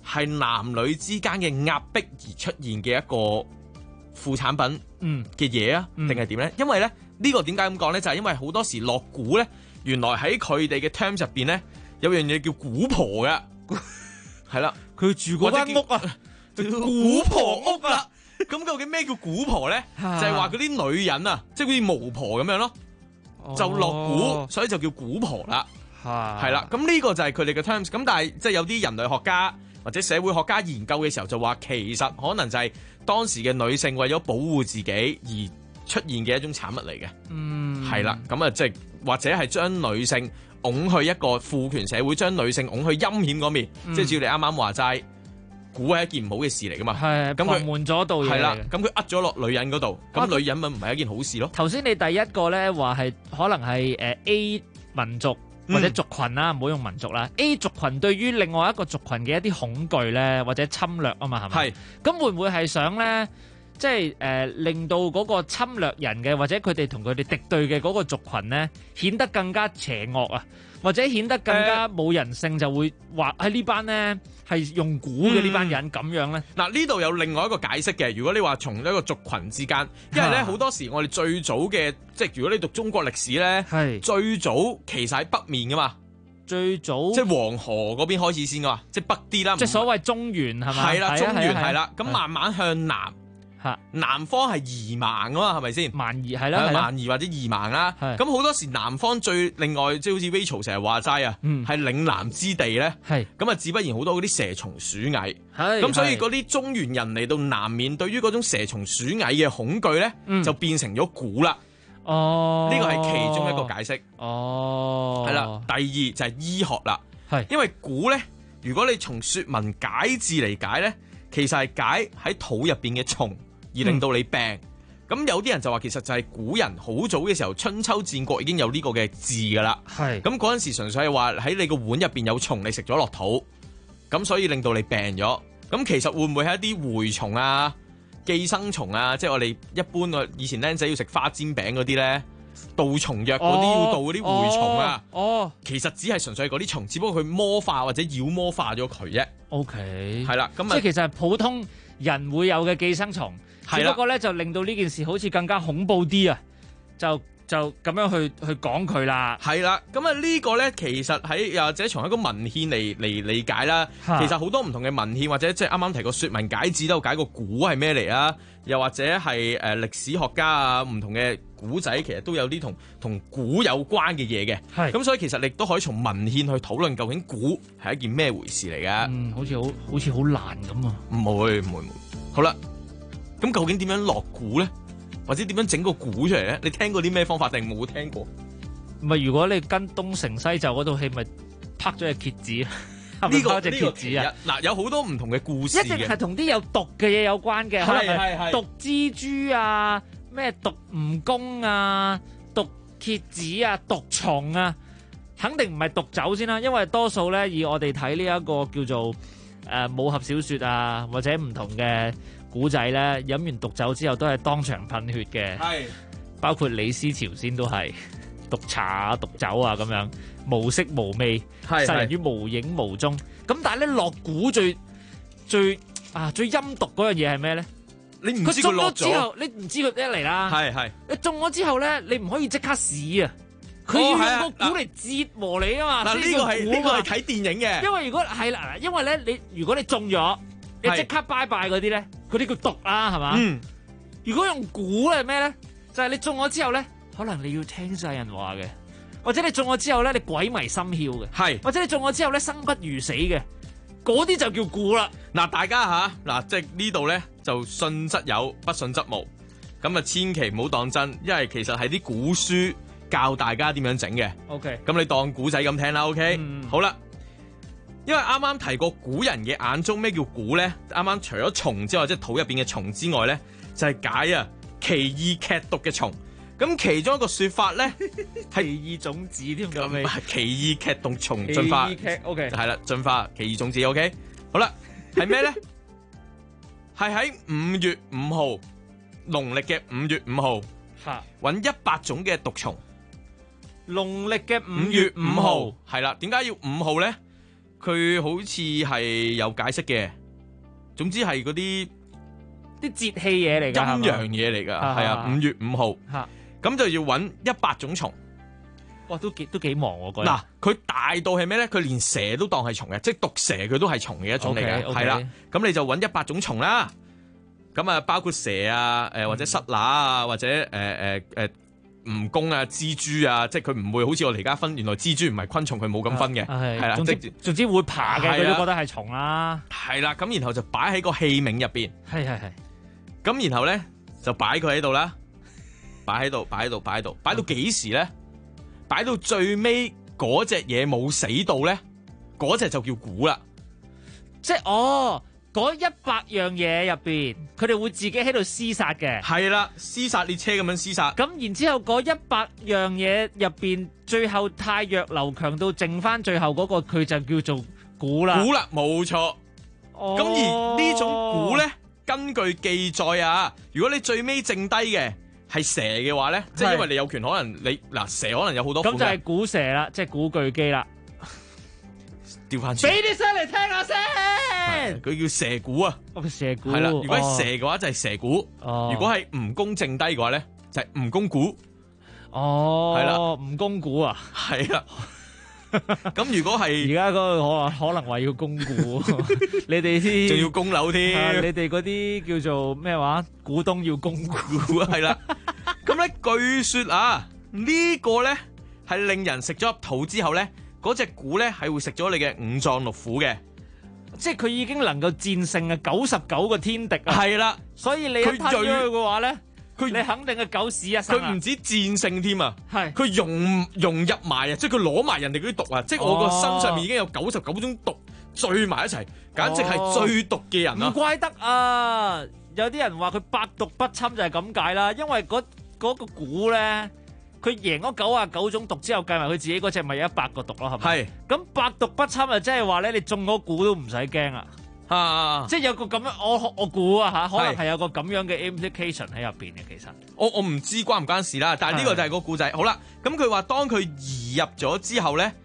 係男女之間嘅壓迫而出現嘅一個副產品嘅嘢啊，定係點咧？因為咧呢個點解咁講咧？就係因為好多時落蠱咧，原來喺佢哋嘅 terms 入邊咧有樣嘢叫蠱婆嘅，係啦， 佢住嗰間屋啊， 蠱婆屋啦。咁究竟咩叫蠱婆咧？就係話嗰啲女人啊，即係好似巫婆咁樣咯，就落蠱，所以就叫蠱婆啦。係啦，咁呢個就係佢哋嘅 terms。咁但係即係有啲人類學家或者社會學家研究嘅時候就話，其實可能就係當時嘅女性為咗保護自己而出現嘅一種產物嚟嘅。係啦，咁啊即係或者係將女性拱去一個父權社會，將女性拱去陰險嗰面。即係照你啱啱話齋，蠱係一件唔好嘅事嚟噶嘛。係，咁佢瞞咗道嘢。係啦，咁佢呃咗落女人嗰度，咁女人咪唔係一件好事咯。 頭先你第一個咧話係可能係A 民族。或者族群啦，唔好用民族啦。A 族群對於另外一個族群嘅一啲恐懼咧，或者侵略啊嘛，係咪？係。咁會唔會係想咧，即係令到嗰個侵略人嘅，或者佢哋同佢哋敵對嘅嗰個族群咧，顯得更加邪惡啊，或者顯得更加冇人性，就會話喺呢班咧係用蠱嘅呢班人咁樣咧？ 嗱，呢度有另外一個解釋嘅。如果你話從一個族群之間，因為咧好多時我哋最早嘅，即係如果你讀中國歷史咧，係最早其實喺北面噶嘛， 最早即係黃河嗰邊開始先噶嘛，即係北啲啦。 即係所謂中原係咪？係啦， 中原係啦，咁慢慢向南。南方係夷蠻噶嘛，係咪先？蠻夷係啦，蠻夷或者夷蠻啦。咁好多時南方另外即係好似 Rachel 成日話齋啊，係嶺南之地咧。咁啊，自不然好多嗰啲蛇蟲鼠蟻。咁所以嗰啲中原人嚟到南面，對於嗰種蛇蟲鼠蟻嘅恐懼咧，就變成咗蠱啦。哦，呢個係其中一個解釋。哦，係啦。第二就係醫學啦。因為蠱咧，如果你從説文解字嚟解咧，其實係解喺肚入邊嘅蟲。而令到你病，咁有啲人就話其實就係古人好早嘅時候，春秋戰國已經有呢個嘅字噶啦。係咁嗰陣時純粹係話喺你個碗入邊有蟲，你食咗落肚，咁所以令到你病咗。咁其實會唔會係一啲蛔蟲啊、寄生蟲啊？即係我哋一般個以前僆仔要食花煎餅嗰啲咧，杜蟲藥嗰啲要杜嗰啲蛔蟲啊。其實只係純粹係嗰啲蟲，只不過佢魔化或者妖魔化咗佢啫。OK， 係啦，咁即係其實係普通人會有嘅寄生蟲。只不過咧就令到呢件事好似更加恐怖啲啊！就咁樣去講佢啦。係啦， 咁啊呢個咧其實喺又或者從一個文獻嚟理解啦。其實好多唔同嘅文獻或者即係啱啱提過説文解字都有解過蠱係咩嚟啊？又或者係歷史學家啊唔同嘅古仔，其實都有啲同蠱有關嘅嘢嘅。係咁，所以其實你都可以從文獻去討論究竟蠱係一件咩回事嚟㗎？ 好似好難咁啊！ 唔會。好啦。咁究竟點樣落蠱咧？或者點樣整個蠱出嚟咧？你聽過啲咩方法定冇聽過？ 唔係，如果你跟東成西就嗰套戲，咪拍咗隻蠍子啊？呢個隻蠍子啊！ 嗱，有好多唔同嘅故事嘅， 一定係同啲有毒嘅嘢有關嘅，可能係毒蜘蛛啊、咩毒蜈蚣啊、毒蠍子啊、毒蟲啊，肯定唔係毒酒先啦。因為多數咧，以我哋睇呢一個叫做武俠小說啊，或者唔同嘅古仔咧，飲完毒酒之後都係當場噴血嘅，係包括李斯朝鮮都係毒茶啊、毒酒啊咁樣，無色無味，殺人於無影無蹤。咁但係咧落蠱最陰毒嗰樣嘢係咩咧？ 你唔知佢落咗之後，你唔知佢一嚟啦，係你中咗之後咧，你唔可以即刻死啊！佢要用個蠱嚟折磨你啊嘛。嗱， 呢個係睇電影嘅， 因為如果係啦，因為咧如果你中咗，你即刻拜拜嗰啲咧，嗰啲叫毒啦，係嘛？嗯。如果用蠱係咩咧？就係你中咗之後咧，可能你要聽晒人話嘅，或者你中咗之後咧，你鬼迷心竅嘅，係，或者你中咗之後咧，生不如死嘅，嗰啲就叫蠱啦。 嗱，大家吓嗱，即係呢度咧就信則有，不信則無。咁啊，千祈唔好當真，因為其實係啲古書教大家點樣整嘅。OK。咁你當古仔咁聽啦。OK。好啦。因為啱啱提過古人嘅眼中咩叫蠱咧？啱啱除咗蟲之外，即係肚入邊嘅蟲之外咧，就係解啊奇異劇毒嘅蟲。咁其中一個說法咧， 奇異種子添咁咪？ 奇異劇毒蟲進化。奇異劇 OK。係啦，進化奇異種子 OK。好啦，係咩咧？係喺5月5號，農曆嘅5月5號，搵100種嘅毒蟲。 農曆嘅5月5號係啦，點解要5號咧？ 佢好似係有解釋嘅。總之係嗰啲節氣嘢嚟㗎， 陰陽嘢嚟㗎，係啊。5月5號，咁就要揾100種蟲。 哇，都幾忙喎！ 嗱，佢大到係咩咧？佢連蛇都當係蟲嘅，即係毒蛇佢都係蟲嘅一種嚟嘅，係啦。咁你就揾100種蟲啦。咁啊，包括蛇啊，或者虱乸啊，或者蜈蚣啊、蜘蛛啊，即係佢唔會好似我哋而家分，原來蜘蛛唔係昆蟲，佢冇咁分嘅，係啦。 總之會爬嘅，佢都覺得係蟲啦。 係啦，咁然後就擺喺個器皿入邊。 係。 咁然後咧就擺佢喺度啦，擺喺度，擺到幾時咧？擺到最尾嗰隻嘢冇死到咧，嗰隻就叫蠱啦。 即係嗰100樣嘢入邊，佢哋會自己喺度廝殺嘅。 係啦，廝殺列車咁樣廝殺。 咁然之後嗰100樣嘢入邊，最後太弱流強到剩翻最後嗰個，佢就叫做蠱啦。 蠱啦，冇錯。咁而呢種蠱咧，根據記載啊，如果你最尾剩低嘅係蛇嘅話咧，即係因為你有權可能你蛇可能有好多款。 咁就係蠱蛇啦，即係古巨基啦。 調翻轉， 俾啲聲嚟聽下先。 佢叫蛇蠱啊。 蛇蠱係啦，如果係蛇嘅話就係蛇蠱。如果係蜈蚣剩低嘅話咧，就係蜈蚣蠱。 係啦，蜈蚣蠱啊。 係啦。咁如果係而家嗰個可能話要供股，你哋啲仲要供樓添， 你哋嗰啲叫做咩話？股東要供股係啦。咁咧據說啊，呢個咧係令人食咗入肚之後咧，嗰隻蠱咧係會食咗你嘅五臟六腑嘅， 即係佢已經能夠戰勝啊99個天敵啊。 係啦， 所以你一吞咗佢嘅話咧。你肯定係狗屎一生。 佢唔止戰勝添啊， 係佢融入埋啊，即係佢攞埋人哋嗰啲毒啊，即係我個身上面已經有99種毒聚埋一齊，簡直係最毒嘅人啊！ 唔怪得啊，有啲人話佢百毒不侵就係咁解啦，因為嗰個蠱咧，佢贏咗99種毒之後，計埋佢自己嗰隻咪有100個毒咯，係咪？係。咁百毒不侵啊，即係話咧，你中咗蠱都唔使驚啊！即係有個咁樣，我估啊嚇，可能係有個咁樣嘅 implication 喺入邊嘅。其實我唔知關唔關事啦，但係呢個就係個故仔。好啦，咁佢話當佢移入咗之後咧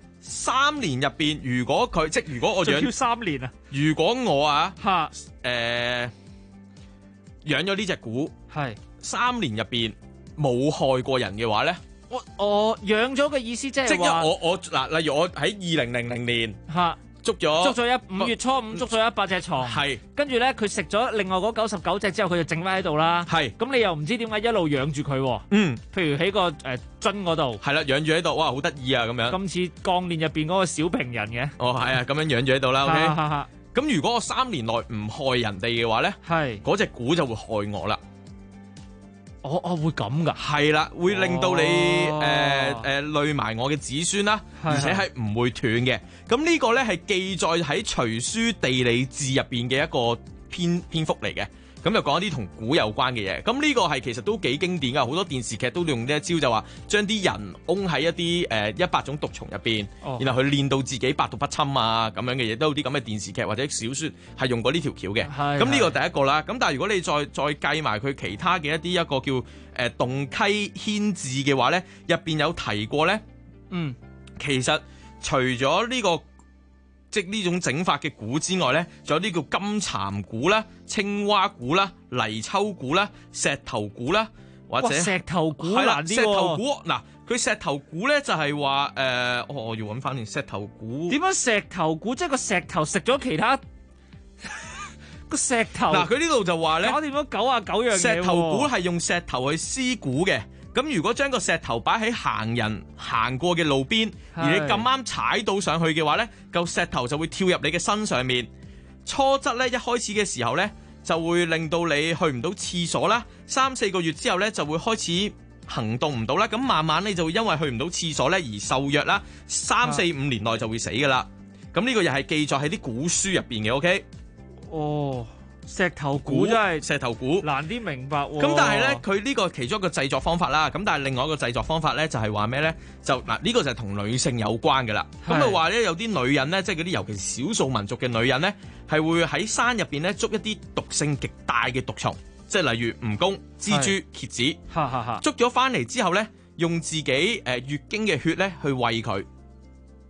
，3年入邊，如果我養 3年啊， 如果我養咗呢隻蠱，係3年入邊冇害過人嘅話咧， 我養咗嘅意思即係話我嗱，例如我喺2000年嚇。捉咗5月初5捉咗100隻蟲， 係跟住咧佢食咗另外嗰99隻之後，佢就剩翻喺度啦。係咁你又唔知點解一路養住佢？譬如喺個樽嗰度， 係啦，養住喺度，哇，好得意啊咁樣。 咁似鋼鍊入邊嗰個小平人嘅。 係啊，咁樣養住喺度啦。OK，咁如果我3年內唔害人哋嘅話咧，係嗰隻蠱就會害我啦。 會咁噶？ 係啦，會令到你累埋我嘅子孫啦，而且係唔會斷嘅。咁呢個咧係記載喺《隋書地理志》入邊嘅一個篇幅嚟嘅。咁就講一啲同蠱有關嘅嘢。咁呢個係其實都幾經典噶，好多電視劇都用呢一招，就話將啲人擁喺一啲100種毒蟲入邊，然後佢練到自己百毒不侵啊咁樣嘅嘢，都有啲咁嘅電視劇或者小說係用過呢條橋嘅。咁呢個第一個啦。咁但係如果你再計埋佢其他嘅一個叫洞溪牽字嘅話咧，入邊有提過咧。其實除咗呢個即係呢種整法嘅蠱之外咧，仲有啲叫金蠶蠱啦、青蛙蠱啦、泥鰍蠱啦、石頭蠱啦，或者石頭蠱係啦， 難啲喎。 石頭蠱嗱，佢石頭蠱咧就係話我要揾翻條石頭蠱。 點樣石頭蠱？即係個石頭食咗其他個石頭。 嗱，佢呢度就話咧， 搞掂咗99樣嘢。 石頭蠱係用石頭去施蠱嘅。咁如果將個石頭擺喺行人行過嘅路邊，而你咁啱踩到上去嘅話呢，嚿石頭就會跳入你嘅身上面。初則呢，一開始嘅時候呢，就會令到你去唔到廁所啦。3-4個月之後呢，就會開始行動唔到啦。咁慢慢你就會因為去唔到廁所呢而受虐啦。3-4-5年內就會死噶啦。咁呢個又係記載喺啲古書入邊嘅。OK。 石頭蠱真係石頭蠱難啲明白喎。 咁但係咧，佢呢個其中一個製作方法啦。咁但係另外一個製作方法咧，就係話咩咧？就嗱，呢個就係同女性有關嘅啦。咁佢話咧，有啲女人咧，即係嗰啲尤其是少數民族嘅女人咧，係會喺山入邊咧捉一啲毒性極大嘅毒蟲，即係例如蜈蚣、蜘蛛、蠍子。捉咗翻嚟之後咧，用自己月經嘅血咧去餵佢。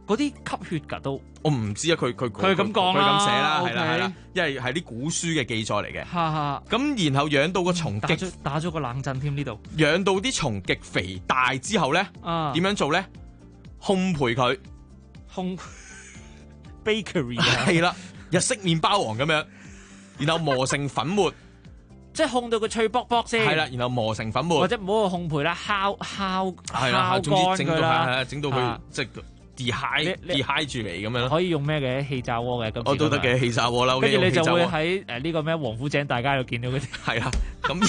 嗰啲吸血㗎都。 我唔知啊，佢咁講佢咁寫啦，係啦，因為係啲古書嘅記載嚟嘅。咁然後養到個蟲打咗個冷震添呢度。 養到啲蟲極肥大之後咧，點樣做咧？烘焙佢， bakery 係啦，日式麵包王咁樣，然後磨成粉末。 即係烘到佢脆卜卜先， 係啦，然後磨成粉末， 或者唔好烘焙啦，烤乾佢啦， 整到佢即係dehy 住嚟咁樣咯。 可以用咩嘅氣炸鍋嘅？ 我都得嘅氣炸鍋啦。 跟住你就會喺呢個咩王府井大街度見到嗰啲。 係啦，咁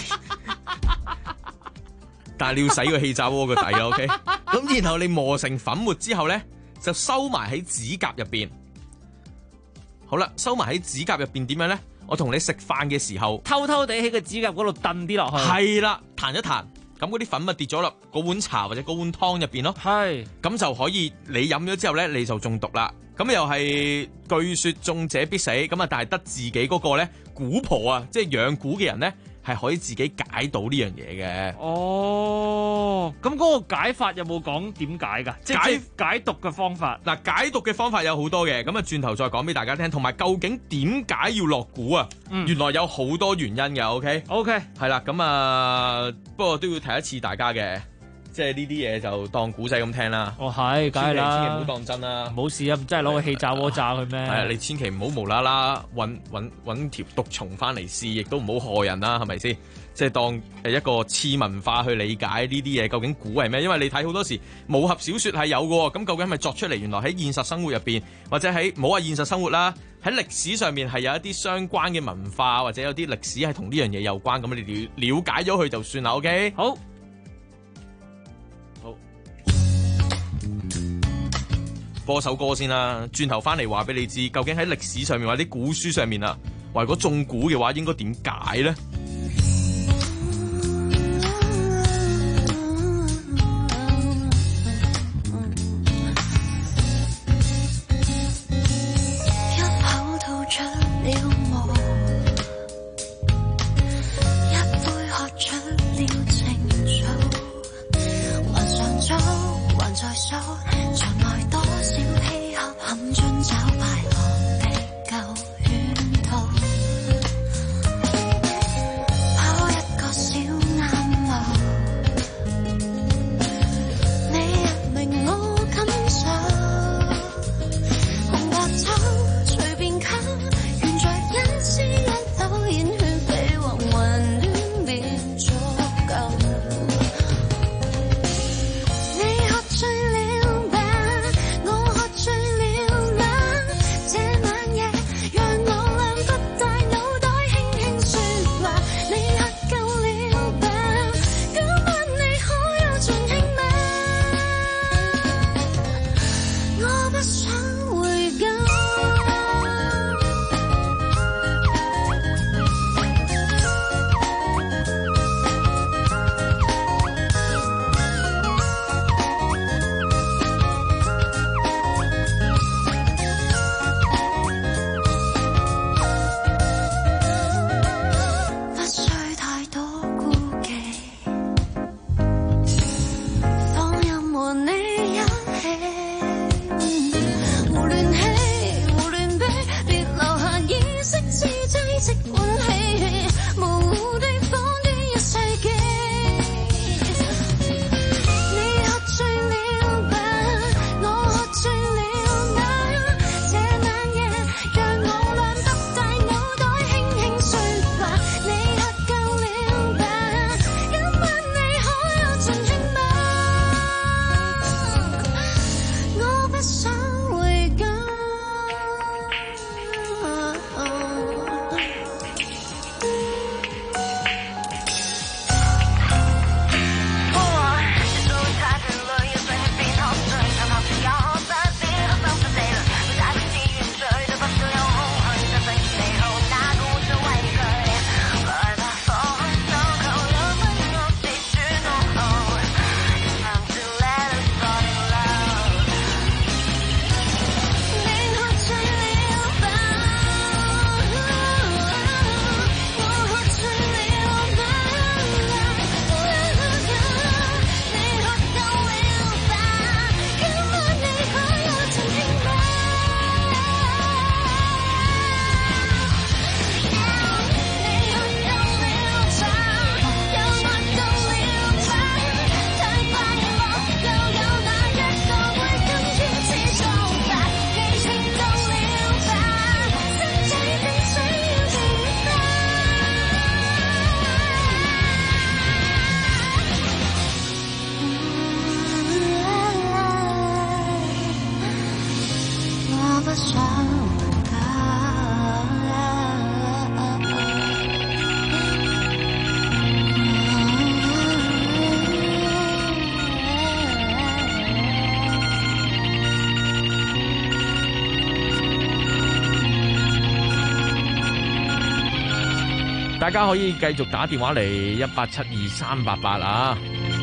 但係你要洗個氣炸鍋個底啦 ，OK？ 咁然後你磨成粉末之後咧，就收埋喺指甲入邊。好啦，收埋喺指甲入邊點樣咧？我同你食飯嘅時候， 偷偷地喺個指甲嗰度燉啲落去， 係啦，彈一彈，咁嗰啲粉咪跌咗落嗰碗茶或者嗰碗湯入邊咯， 係，咁就可以你飲咗之後咧，你就中毒啦。咁又係據說中者必死，咁啊，但係得自己嗰個咧，蠱婆啊，即係養蠱嘅人咧，係可以自己解到呢樣嘢嘅。 哦，咁嗰個解法有冇講點解㗎？即係解毒嘅方法。 嗱，解毒嘅方法有好多嘅，咁啊轉頭再講俾大家聽。同埋究竟點解要落蠱啊？原來有好多原因嘅。OK，係啦，咁啊，不過都要提一次大家嘅。即係呢啲嘢就當古仔咁聽啦。 哦，係，梗係啦， 千祈唔好當真啦。 冇事啊，真係攞個氣炸鍋炸佢咩？ 係啊，你千祈唔好無啦啦揾條毒蟲翻嚟試，亦都唔好害人啦，係咪先？即係當一個次文化去理解呢啲嘢，究竟蠱係咩？因為你睇好多時武俠小説係有嘅，咁究竟係咪作出嚟？原來喺現實生活入邊，或者喺唔好話現實生活啦，喺歷史上面係有一啲相關嘅文化，或者有啲歷史係同呢樣嘢有關。咁你了解咗佢就算啦。OK， 好。 播首歌先啦，轉頭翻嚟話俾你知，究竟喺歷史上面或者古書上面啊，如果中蠱嘅話，應該點解咧？ 一口吐出了霧，一杯喝出了情愫，還想走，還在數。陷進找快樂的舊圈套，跑一個小暗路，你亦明我感受，紅白酒隨便吸，緣在一絲一縷，煙圈飛黃雲亂變足夠。你喝醉了吧，我喝醉了。 大家可以繼續打電話嚟1872388啊！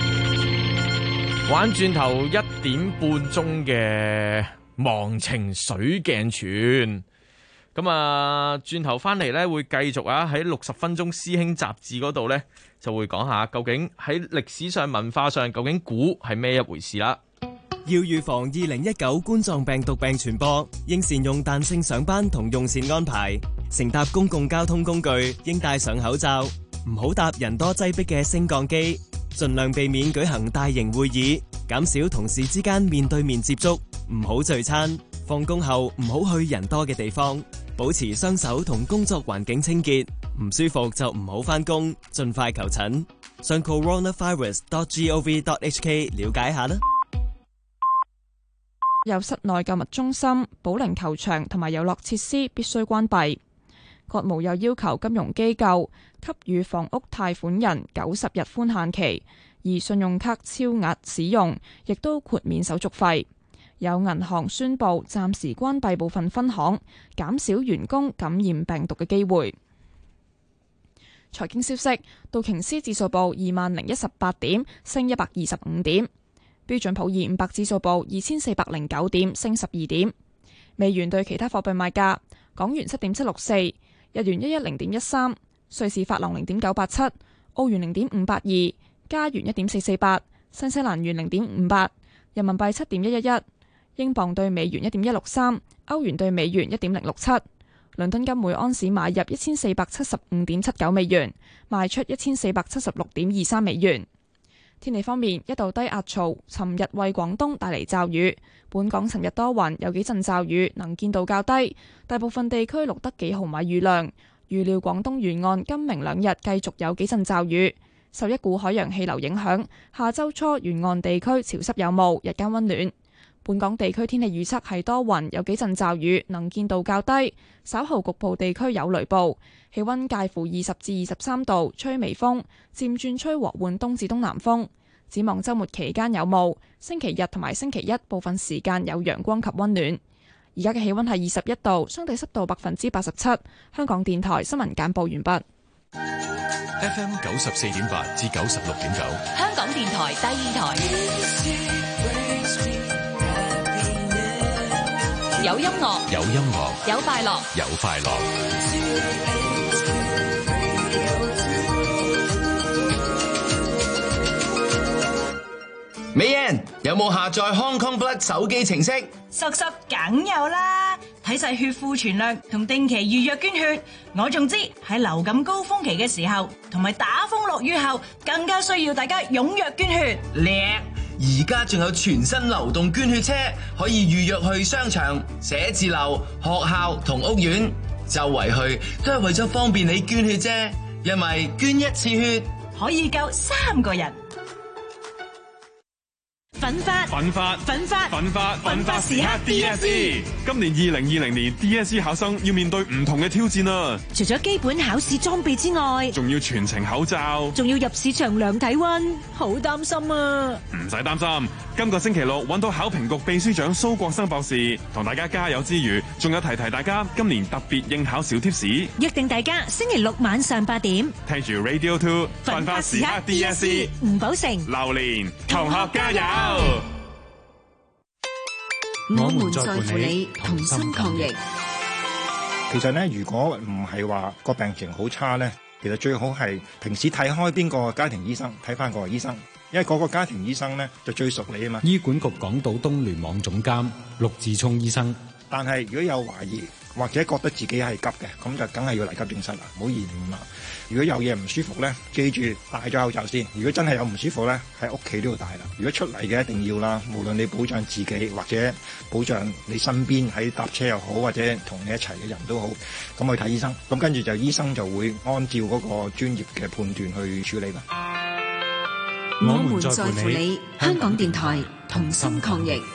玩轉頭1點半鐘嘅忘情水鏡泉。咁啊，轉頭翻嚟咧，會繼續啊喺60分鐘師兄雜誌嗰度咧，就會講下究竟喺歷史上、文化上，究竟估係咩一回事啦。 要預防2019冠狀病毒病傳播，應善用彈性上班同用膳安排。乘搭公共交通工具應戴上口罩，唔好搭人多擠迫嘅升降機，盡量避免舉行大型會議，減少同事之間面對面接觸，唔好聚餐。放工後唔好去人多嘅地方，保持雙手同工作環境清潔。唔舒服就唔好返工，盡快求診。上 coronavirus.gov.hk 了解下啦。 有室內購物中心、保齡球場同埋遊樂設施必須關閉。國務又要求金融機構給予房屋貸款人90日寬限期，而信用卡超額使用亦都豁免手續費。有銀行宣布暫時關閉部分分行，減少員工感染病毒嘅機會。財經消息，道瓊斯指數報20,018點，升125點；標準普爾500指數報2409點，升12點。美元對其他貨幣賣價：港元7.764，日元110.13，瑞士法郎0.987，澳元0.582，加元1.448，新西蘭元0.58，人民幣7.111。英鎊對美元1.163，歐元對美元1.067，倫敦金每安士買入1475.79美元，賣出1476.23美元。天氣方面，一道低壓槽尋日為廣東帶嚟驟雨，本港尋日多雲，有幾陣驟雨，能見度較低，大部分地區錄得幾毫米雨量。預料廣東沿岸今明兩日繼續有幾陣驟雨，受一股海洋氣流影響，下周初沿岸地區潮濕有霧，日間溫暖。本港地區天氣預測係多雲，有幾陣驟雨，能見度較低，稍後局部地區有雷暴，氣溫介乎20至23度，吹微風，漸轉吹和緩東至東南風。展望週末期間有霧，星期日同埋星期一部分時間有陽光及溫暖。而家嘅氣溫係21度，相對濕度87%。香港電台新聞簡報完畢。 FM 94.8至96.9， 香港電台第二台。有音樂， 有音樂， 有快樂， 有快樂。 美人有冇下載 Hong Kong Blood 手機程式？ 實梗有啦，睇晒血庫存量同定期預約捐血。我仲知喺流感高峰期嘅時候，同埋打風落雨後，更加需要大家踴躍捐血。 叻！而家仲有全新流動捐血車，可以預約去商場、寫字樓、學校同屋苑，周圍去都係為咗方便你捐血啫。因為捐一次血可以救3個人。 奮發時刻 DSE， 今年2020年 DSE 考生要面對唔同嘅挑戰啊！ 除咗基本考試裝備之外， 仲要全程口罩， 仲要入試場量體溫，好擔心啊！ 唔使擔心，今個星期六揾到考評局秘書長蘇國生博士同大家加油之餘，仲有提大家今年特別應考小貼士， 約定大家星期六晚上8點， 聽住 Radio 2奮發時刻 DSE， 吳寶成、 榴蓮同學加油！ 我們在乎你，同心抗疫。 其實咧，如果唔係話個病情好差咧，其實最好係平時睇開邊個家庭醫生，睇翻個醫生，因為嗰個家庭醫生咧就最熟你啊嘛。 醫管局港島東聯網總監陸志聰醫生。 但係如果有懷疑或者覺得自己係急嘅，咁就梗係要嚟急症室啦，唔好延誤啦。如果有嘢唔舒服咧，記住戴咗口罩先。如果真係有唔舒服咧，喺屋企都要戴啦。如果出嚟嘅一定要啦，無論你保障自己或者保障你身邊喺搭車又好，或者同你一齊嘅人都好，咁去睇醫生。咁跟住就醫生就會按照嗰個專業嘅判斷去處理啦。 我們在乎你，香港電台同心抗疫。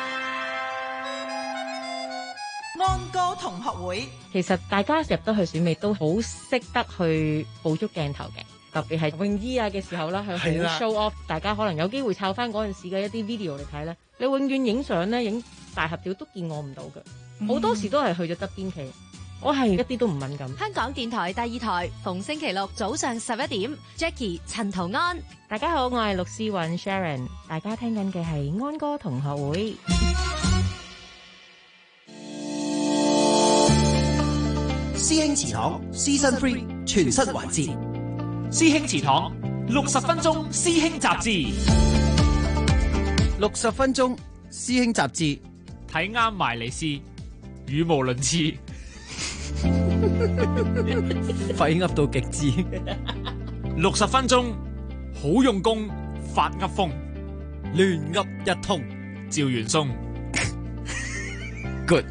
安歌同學會， 其實大家入得去選美都好識得去捕捉鏡頭嘅，特別係泳衣啊嘅時候啦，係好 show off。大家可能有機會抄翻嗰陣時嘅一啲 video 嚟睇咧，你永遠影相咧，影大合照都見我唔到嘅，好多時都係去咗側邊企。 我係一啲都唔敏感。 香港電台第二台，逢星期六早上11點 ，Jackie 陳圖安。 大家好，我係陸思韻 Sharon， 大家聽緊嘅係安哥同學會。 師兄祠堂 Season 3全新環節， 師兄祠堂60分鐘師兄雜誌 ，60分鐘師兄雜誌， 睇啱埋嚟試，語無倫次， 廢噏到極致 ，60分鐘好用功，發噏風， 亂噏一通， 趙元松 ，good。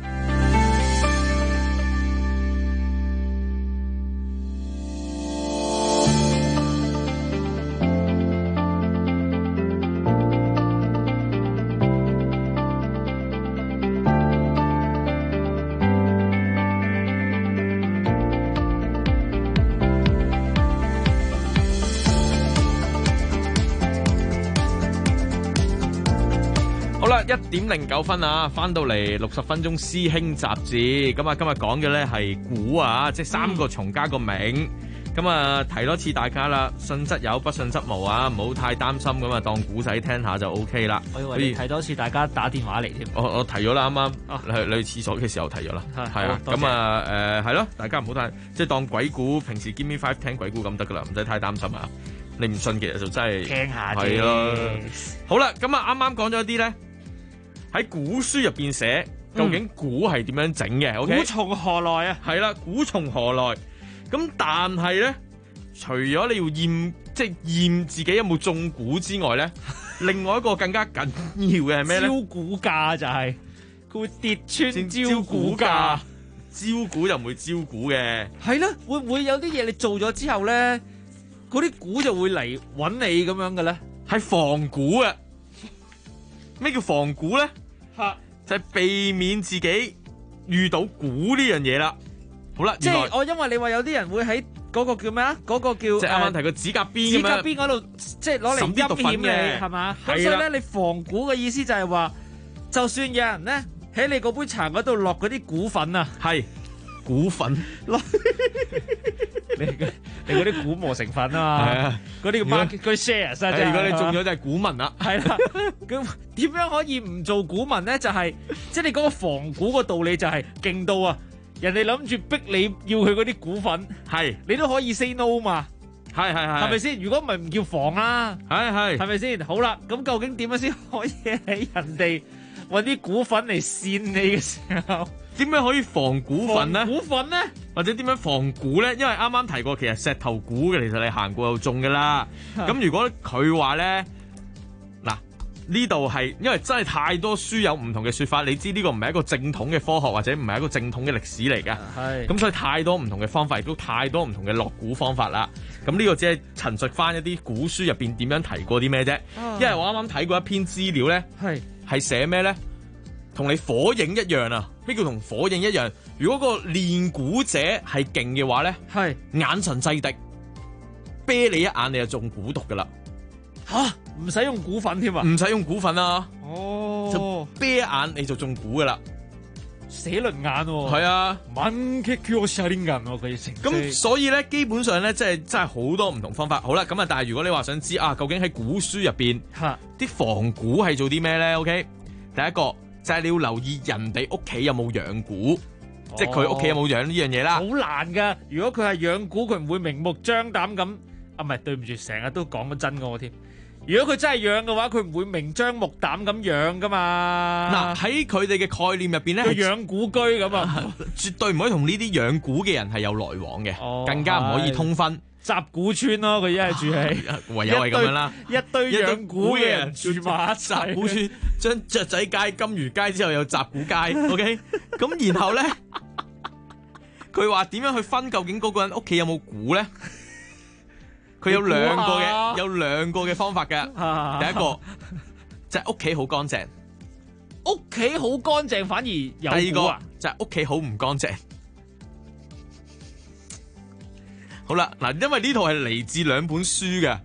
1:09啊，翻到嚟60分鐘師兄雜誌，咁啊今日講嘅咧係估啊，即係3個蟲加個名，咁啊提多次大家啦，信則有，不信則無啊，唔好太擔心咁啊，當古仔聽下就 OK 啦。 我以為你提多次大家打電話嚟添。 我提咗啦，啱啱你去廁所嘅時候提咗啦，係啊，咁啊係咯，大家唔好太即係當鬼故，平時 Give Me 5聽鬼故咁得噶啦，唔使太擔心啊。你唔信其實就真係聽下啫。 係咯，好啦，咁啊啱啱講咗啲咧。喺古書入邊寫，究竟蠱係點樣整嘅？ 蠱從何來啊？ 係啦，蠱從何來？咁但係咧，除咗你要驗，即係驗自己有冇中蠱之外咧，另外一個更加緊要嘅係咩咧？ 招蠱價就係佢會跌穿招蠱價， 招蠱就唔會招蠱嘅。 係啦，會唔會有啲嘢你做咗之後咧，嗰啲蠱就會嚟揾你咁樣嘅咧？ 係防蠱啊！咩叫防蠱咧？就係避免自己遇到蠱呢樣嘢啦。好啦， 即係我因為你話有啲人會喺嗰個叫咩啊？嗰個叫即係啱啱提個指甲邊咁樣， 指甲邊嗰度即係攞嚟陰險你係嘛？咁所以咧，你防蠱嘅意思就係話，就算有人咧喺你嗰杯茶嗰度落嗰啲蠱粉啊， 係蠱粉落。 你嗰啲鼓磨成分啊嘛，嗰啲叫 market 嗰啲 shares 啊， 如果你中咗就係股民啦。 係啦，咁點樣可以唔做股民咧？就係即係你嗰個防股個道理就係勁到啊！人哋諗住逼你要佢嗰啲股份， 係你都可以 say no 嘛。 係係咪先？如果唔係唔叫防啦，係咪先？好啦，咁究竟點樣先可以喺人哋揾啲股份嚟扇你嘅時候？ 點樣可以防股份咧？ 股份咧， 或者點樣防蠱咧？因為啱啱提過，其實石頭蠱嘅，其實你行過又中噶啦。咁如果佢話咧，嗱呢度係因為真係太多書有唔同嘅說法，你知呢個唔係一個正統嘅科學，或者唔係一個正統嘅歷史嚟噶。係咁，所以太多唔同嘅方法，亦都太多唔同嘅落蠱方法啦。咁呢個只係陳述翻一啲古書入邊點樣提過啲咩啫。因為我啱啱睇過一篇資料咧，係寫咩咧？同你火影一樣啊！咩叫同火影一樣？如果個練蠱者係勁嘅話咧，係眼神制敵，啤你一眼你就中蠱毒噶啦。 吓，唔使用蠱粉添啊？ 唔使用蠱粉啊！ 哦， 就啤一眼你就中蠱噶啦。 寫輪眼喎。係啊， 猛擊叫我寫輪眼喎，佢成。 咁所以咧，基本上咧，即係真係好多唔同方法。好啦，咁啊，但係如果你話想知啊，究竟喺古書入邊啲防蠱係做啲咩咧 ？OK，第一個。就係你要留意人哋屋企有冇養蠱，即係佢屋企有冇養呢樣嘢啦。 好難噶，如果佢係養蠱，佢唔會明目張膽咁。啊，唔係，對唔住，成日都講咗真嘅我添。如果佢真係養嘅話，佢唔會明張目膽咁養噶嘛。 嗱，喺佢哋嘅概念入邊咧， 佢養蠱居咁啊， 絕對唔可以同呢啲養蠱嘅人係有來往嘅，更加唔可以通婚。 集古村咯，佢一係住喺， 唯有係咁樣啦。 一堆養蠱嘅人住埋一齊。 集古村將雀仔街、金魚街之後有集古街，OK。咁然後咧，佢話點樣去分究竟嗰個人屋企有冇蠱咧？佢有兩個嘅方法嘅。第一個就係屋企好乾淨， 屋企好乾淨反而有蠱啊。 第二個就係屋企好唔乾淨。好啦，嗱，因為呢套係嚟自兩本書嘅，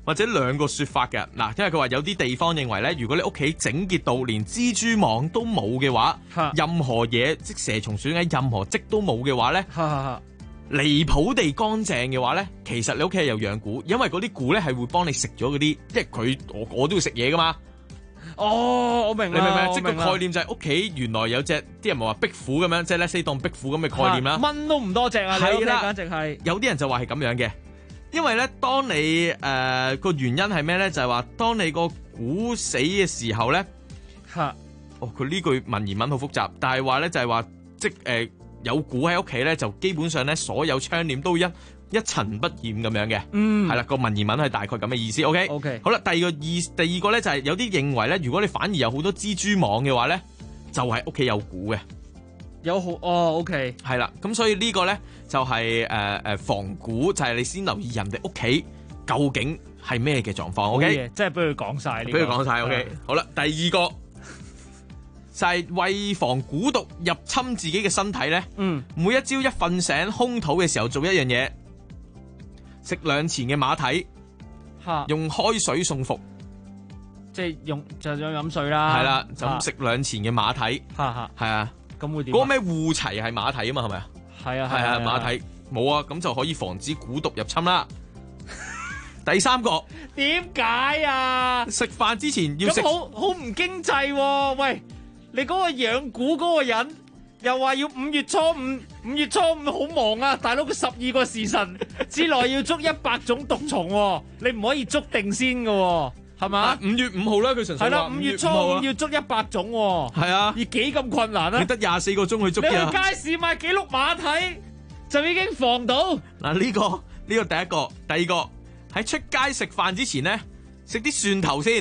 或者兩個說法嘅。嗱，因為佢話有啲地方認為咧，如果你屋企整潔到連蜘蛛網都冇嘅話，任何嘢即蛇蟲鼠蟻任何跡都冇嘅話咧，離譜地乾淨嘅話咧，其實你屋企係有養蠱，因為嗰啲蠱咧係會幫你食咗嗰啲，即係我都要食嘢噶嘛。 哦，我明啦， 你明唔明？即係個我明啦概念就係屋企原來有隻啲人咪話壁虎咁樣，即係咧當壁虎咁嘅概念啦。 蚊都唔多隻啊， 係啦， 簡直係。 有啲人就話係咁樣嘅，因為咧，當你個原因係咩咧？就係話當你個蠱死嘅時候咧，佢呢句文言文好複雜，但係話咧就係話即有蠱喺屋企咧，就基本上咧所有窗簾都一塵不染咁樣嘅，係啦，個文言文係大概咁嘅意思。OK， 好啦，第二個咧就係有啲認為咧，如果你反而有好多蜘蛛網嘅話咧，就係屋企有蠱嘅， 有好OK， 係啦，咁所以呢個咧就係防蠱，就係你先留意人哋屋企究竟係咩嘅狀況。OK， 即係俾佢講晒， 俾佢講晒。OK， 好啦，第二個就係為防蠱毒入侵自己嘅身體咧，每一朝一瞓醒空肚嘅時候做一樣嘢。食兩錢嘅馬蹄，用開水送服， 即係就飲水啦。 係啦，就咁食兩錢嘅馬蹄，係啊。 咁會點？ 嗰個咩護齊係馬蹄啊嘛，係咪啊？ 係啊， 係啊，馬蹄冇啊，咁就可以防止蠱毒入侵啦。第三個， 點解啊？ 食飯之前要食， 好唔經濟喎。喂，你嗰個養蠱嗰個人。又話要5月初五好忙啊！大佬佢12個時辰之內要捉100種毒蟲喎，你唔可以捉定先嘅喎，係嘛 ？5月5號啦，佢純粹話係啦，5月初5要捉100種喎， 係啊， 要幾咁困難啊？ 你得24個鐘去捉嘅。 你去街市買幾碌馬蹄就已經防到。 嗱，呢個第一個，第二個喺出街食飯之前咧，食啲蒜頭先。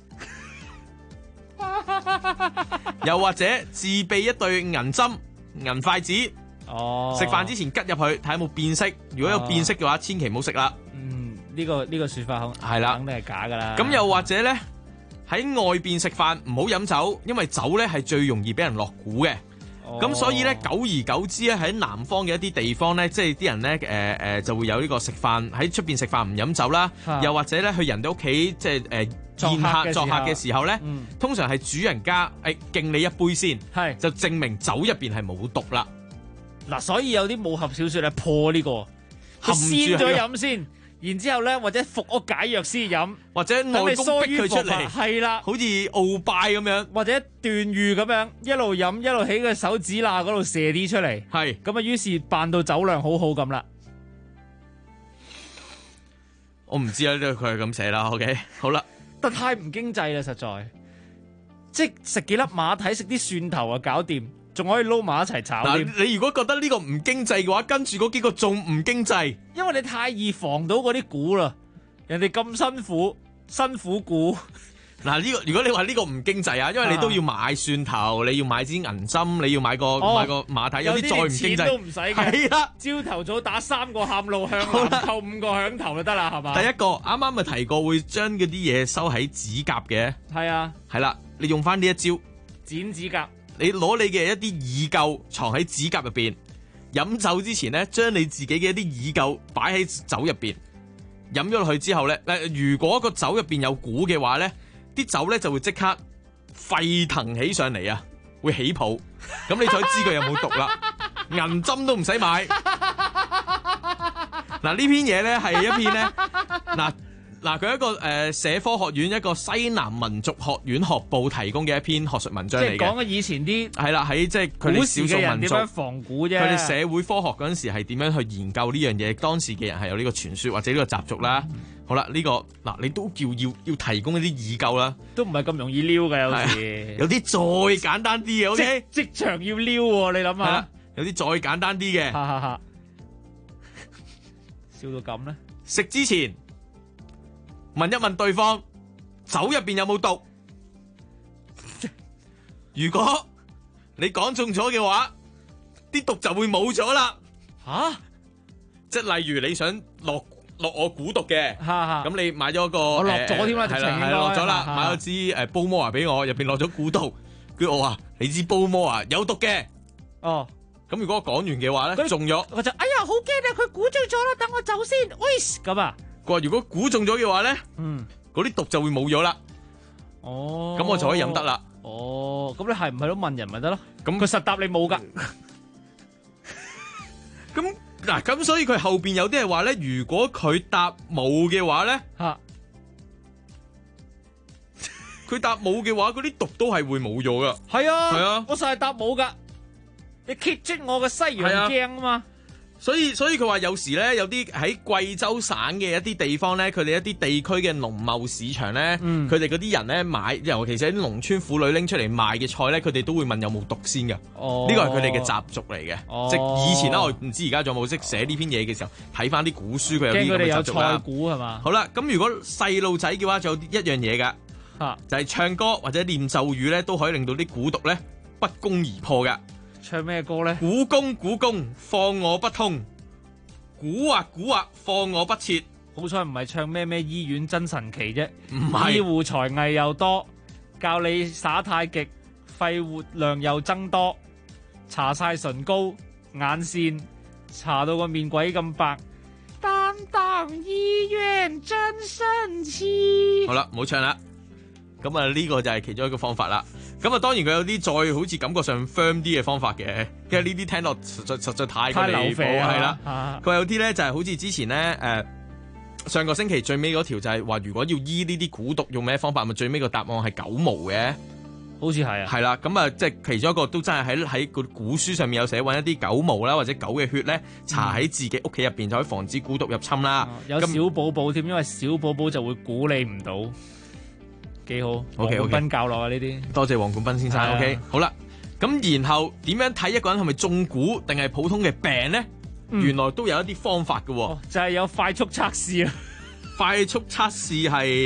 又或者自備一對銀針、銀筷子，食飯之前吉入去睇下有冇變色。如果有變色嘅話，千祈唔好食啦。 呢個說法係啦，肯定係假噶啦。 咁又或者咧喺外邊食飯唔好飲酒，因為酒咧係最容易俾人落蠱嘅。咁所以咧，久而久之咧，喺南方嘅一啲地方咧，即係啲人咧就會有呢個食飯喺出邊食飯唔飲酒啦。又或者咧去人哋屋企即係宴客作客嘅時候咧，通常係主人家敬你一杯先，就證明酒入邊係冇毒啦。 嗱，所以有啲武俠小說咧破呢個，先咗飲先，然之後咧或者服屋解藥先飲， 或者外公逼佢出嚟， 係啦， 好似鰲拜咁樣， 或者段譽咁樣，一路飲一路喺個手指罅嗰度射啲出嚟， 係咁啊， 於是扮到酒量好好咁啦。 我唔知啊，呢佢係咁寫啦。OK， 好啦。 但太唔經濟啦，實在，即係食幾粒馬蹄，食啲蒜頭啊，搞掂，仲可以撈埋一齊炒。 嗱，你如果覺得呢個唔經濟嘅話，跟住嗰幾個仲唔經濟， 因為你太易防到嗰啲蠱啦，人哋咁辛苦蠱。 嗱，呢個如果你話呢個唔經濟啊，因為你都要買蒜頭，你要買支銀針，你要買個馬蹄，有啲再唔經濟， 錢都唔使嘅。 係啦， 朝頭早打3個喊路向南，扣5個響頭就得啦，係嘛？ 第一個啱啱咪提過會將嗰啲嘢收喺指甲嘅， 係啊， 係啦，你用翻呢一招剪指甲， 你攞你嘅一啲耳垢藏喺指甲入邊，飲酒之前咧，將你自己嘅一啲耳垢擺喺酒入邊，飲咗落去之後咧，如果個酒入邊有蠱嘅話咧，啲酒咧就會即刻沸騰起上嚟啊，會起泡，咁你就知佢有冇毒啦。銀針都唔使買。嗱，呢篇嘢咧係一篇咧，嗱佢一個社科學院一個西南民族學院學報提供嘅一篇學術文章嚟嘅， 即係講嘅以前啲係啦，喺即係佢哋少數民族點樣防蠱啫， 佢哋社會科學嗰陣時係點樣去研究呢樣嘢？當時嘅人係有呢個傳說或者呢個習俗啦。好啦，呢個嗱你都叫要提供一啲耳垢啦， 都唔係咁容易撩嘅，有時有啲再簡單啲嘅，OK， 職場要撩喎，你諗下， 有啲再簡單啲嘅， 笑到咁咧， 食之前問一問對方酒入邊有冇毒，如果你講中咗嘅話，啲毒就會冇咗啦。即係例如你想落我蠱毒嘅，咁你買咗個我落咗添啦， 係啦係落咗啦，買咗支煲魔華俾我，入邊落咗蠱毒，跟住我話你支煲魔華有毒嘅，咁如果我講完嘅話咧，中咗， 我就哎呀好驚啊，佢蠱中咗啦，等我走先，喂咁啊， 佢話如果估中咗嘅話咧，嗰啲毒就會冇咗啦。 哦， 咁我就可以飲得啦。 哦，咁你係唔係都問人咪得咯？咁佢實答你冇噶。 咁嗱，咁所以佢後邊有啲係話咧，如果佢答冇嘅話咧，佢答冇嘅話，嗰啲毒都係會冇咗噶。 係啊， 係啊， 我實係答冇噶。你揭出我嘅西洋鏡啊嘛。 所以佢話有時咧，有啲喺貴州省嘅一啲地方咧，佢哋一啲地區嘅農貿市場咧，佢哋嗰啲人咧買，尤其是啲農村婦女拎出嚟賣嘅菜咧，佢哋都會問有冇毒先㗎。呢個係佢哋嘅習俗嚟嘅。即係以前啦，我唔知而家仲有冇識寫呢篇嘢嘅時候，睇翻啲古書，佢有啲咁嘅習俗啦。 菜股係嘛？ 好啦，咁如果細路仔嘅話，仲有一樣嘢㗎，就係唱歌或者念咒語咧，都可以令到啲蠱毒咧不攻而破㗎。 唱咩歌咧？ 蠱功放我不通，蠱惑放我不徹。 好彩唔係唱咩醫院真神奇啫， 唔係醫護才藝又多，教你耍太極，肺活量又增多，搽晒唇膏眼線，搽到個面鬼咁白。擔當醫院真神奇。 好啦，唔好唱啦。咁啊，呢個就係其中一個方法啦。咁啊，當然佢有啲再好似感覺上 firm 啲嘅方法嘅，因為呢啲聽落實在太過離譜，係啦。佢有啲咧就係好似之前咧上個星期最尾嗰條就係話，如果要醫呢啲蠱毒用咩方法，咪最尾個答案係狗毛嘅， 好似係啊。 係啦，咁啊，即係其中一個都真係喺個古書上面有寫，揾一啲狗毛啦或者狗嘅血咧，搽喺自己屋企入邊就可以防止蠱毒入侵啦。 有小寶寶添，因為小寶寶就會估你唔到。幾好，黃冠斌教落啊呢啲， 多謝黃冠斌先生。OK， 好啦，咁然後點樣睇一個人係咪中蠱定係普通嘅病咧？原來都有一啲方法嘅， 就係有快速測試啊！ 快速測試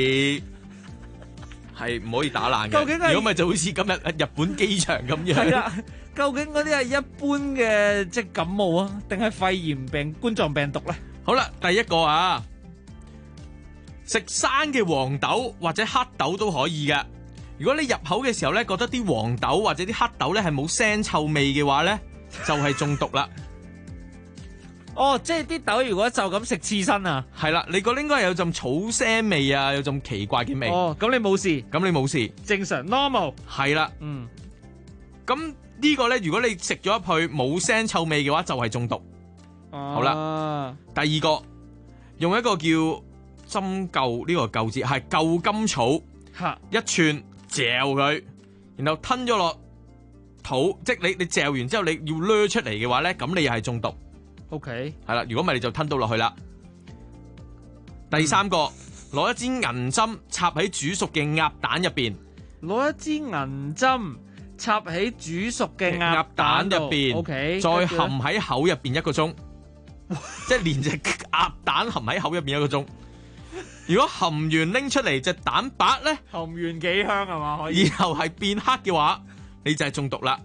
係唔可以打爛嘅，究竟如果咪就好似今日日本機場咁樣。 係啦，究竟嗰啲係一般嘅即係感冒啊，定係肺炎病、冠狀病毒咧？ 好啦，第一個啊。食生嘅黃豆或者黑豆都可以嘅。如果你入口嘅時候咧，覺得啲黃豆或者啲黑豆咧係冇腥臭味嘅話咧，就係中毒啦。 哦，即係啲豆如果就咁食刺身啊？ 係啦，你覺得應該係有陣草腥味啊，有陣奇怪嘅味。 哦，咁你冇事？ 咁你冇事？ 正常 normal。 係啦。咁呢個咧，如果你食咗入去冇腥臭味嘅話，就係中毒。好啦。第二個，用一個叫針灸，呢個灸字係舊甘草，一串嚼佢，然後吞咗落肚，即係你嚼完之後你要掠出嚟嘅話咧，咁你又係中毒。 OK， 係啦，如果唔係你就吞到落去啦。第三個，攞一支銀針插喺煮熟嘅鴨蛋入邊， 攞一支銀針插喺煮熟嘅鴨蛋入邊 ，OK， 再含喺口入邊1個鐘，即係連隻鴨蛋含喺口入邊1個鐘。如果含完拎出嚟隻蛋白咧， 含完幾香係嘛？可以。 然後係變黑嘅話，你就係中毒啦。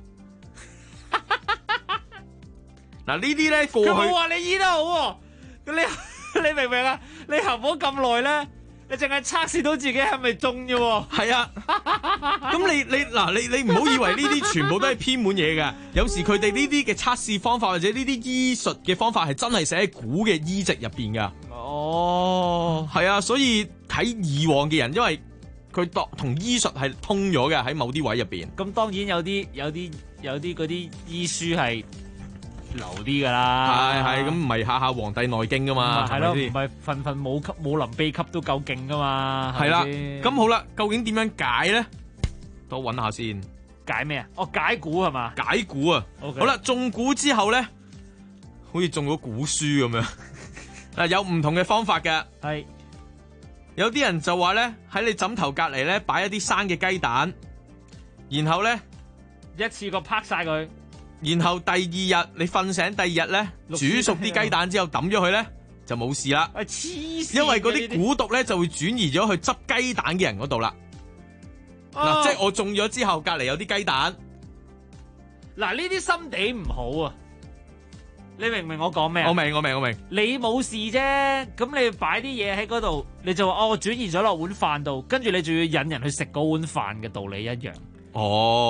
嗱呢啲咧過去， 佢冇話你醫得好喎，你明唔明啊？你含咗咁耐咧，你淨係測試到自己係咪中啫喎？ 係啊。咁你唔好以為呢啲全部都係偏門嘢㗎。有時佢哋呢啲嘅測試方法或者呢啲醫術嘅方法係真係寫喺古嘅醫籍入邊㗎。 哦， 係啊，所以睇以往嘅人，因為佢同醫術係通咗嘅喺某啲位入邊。 咁當然有啲嗰啲醫書係流啲噶啦。 係咁唔係下下《黃帝內經》噶嘛？ 係咯，唔係份武林秘笈都夠勁噶嘛？ 係啦，咁好啦，究竟點樣解咧？多揾下先。 解咩啊？哦，解蠱係嘛？ 解蠱啊！ Okay. 好啦，中蠱之後咧，好似中咗蠱書咁樣。嗱，有唔同嘅方法嘅， 係有啲人就話咧，喺你枕頭隔籬咧擺一啲生嘅雞蛋，然後咧一次過拍晒佢， 然後第二日你瞓醒，第二日咧煮熟啲雞蛋之後抌咗佢咧就冇事啦。 黐線！ 因為嗰啲蠱毒咧就會轉移咗去執雞蛋嘅人嗰度啦。嗱，即係我中咗之後，隔籬有啲雞蛋。 嗱，呢啲心地唔好啊！你明唔明我講咩啊？ 我明。 你冇事啫，咁你擺啲嘢喺嗰度，你就話我轉移咗落碗飯度，跟住你仲要引人去食嗰碗飯嘅道理一樣。 哦，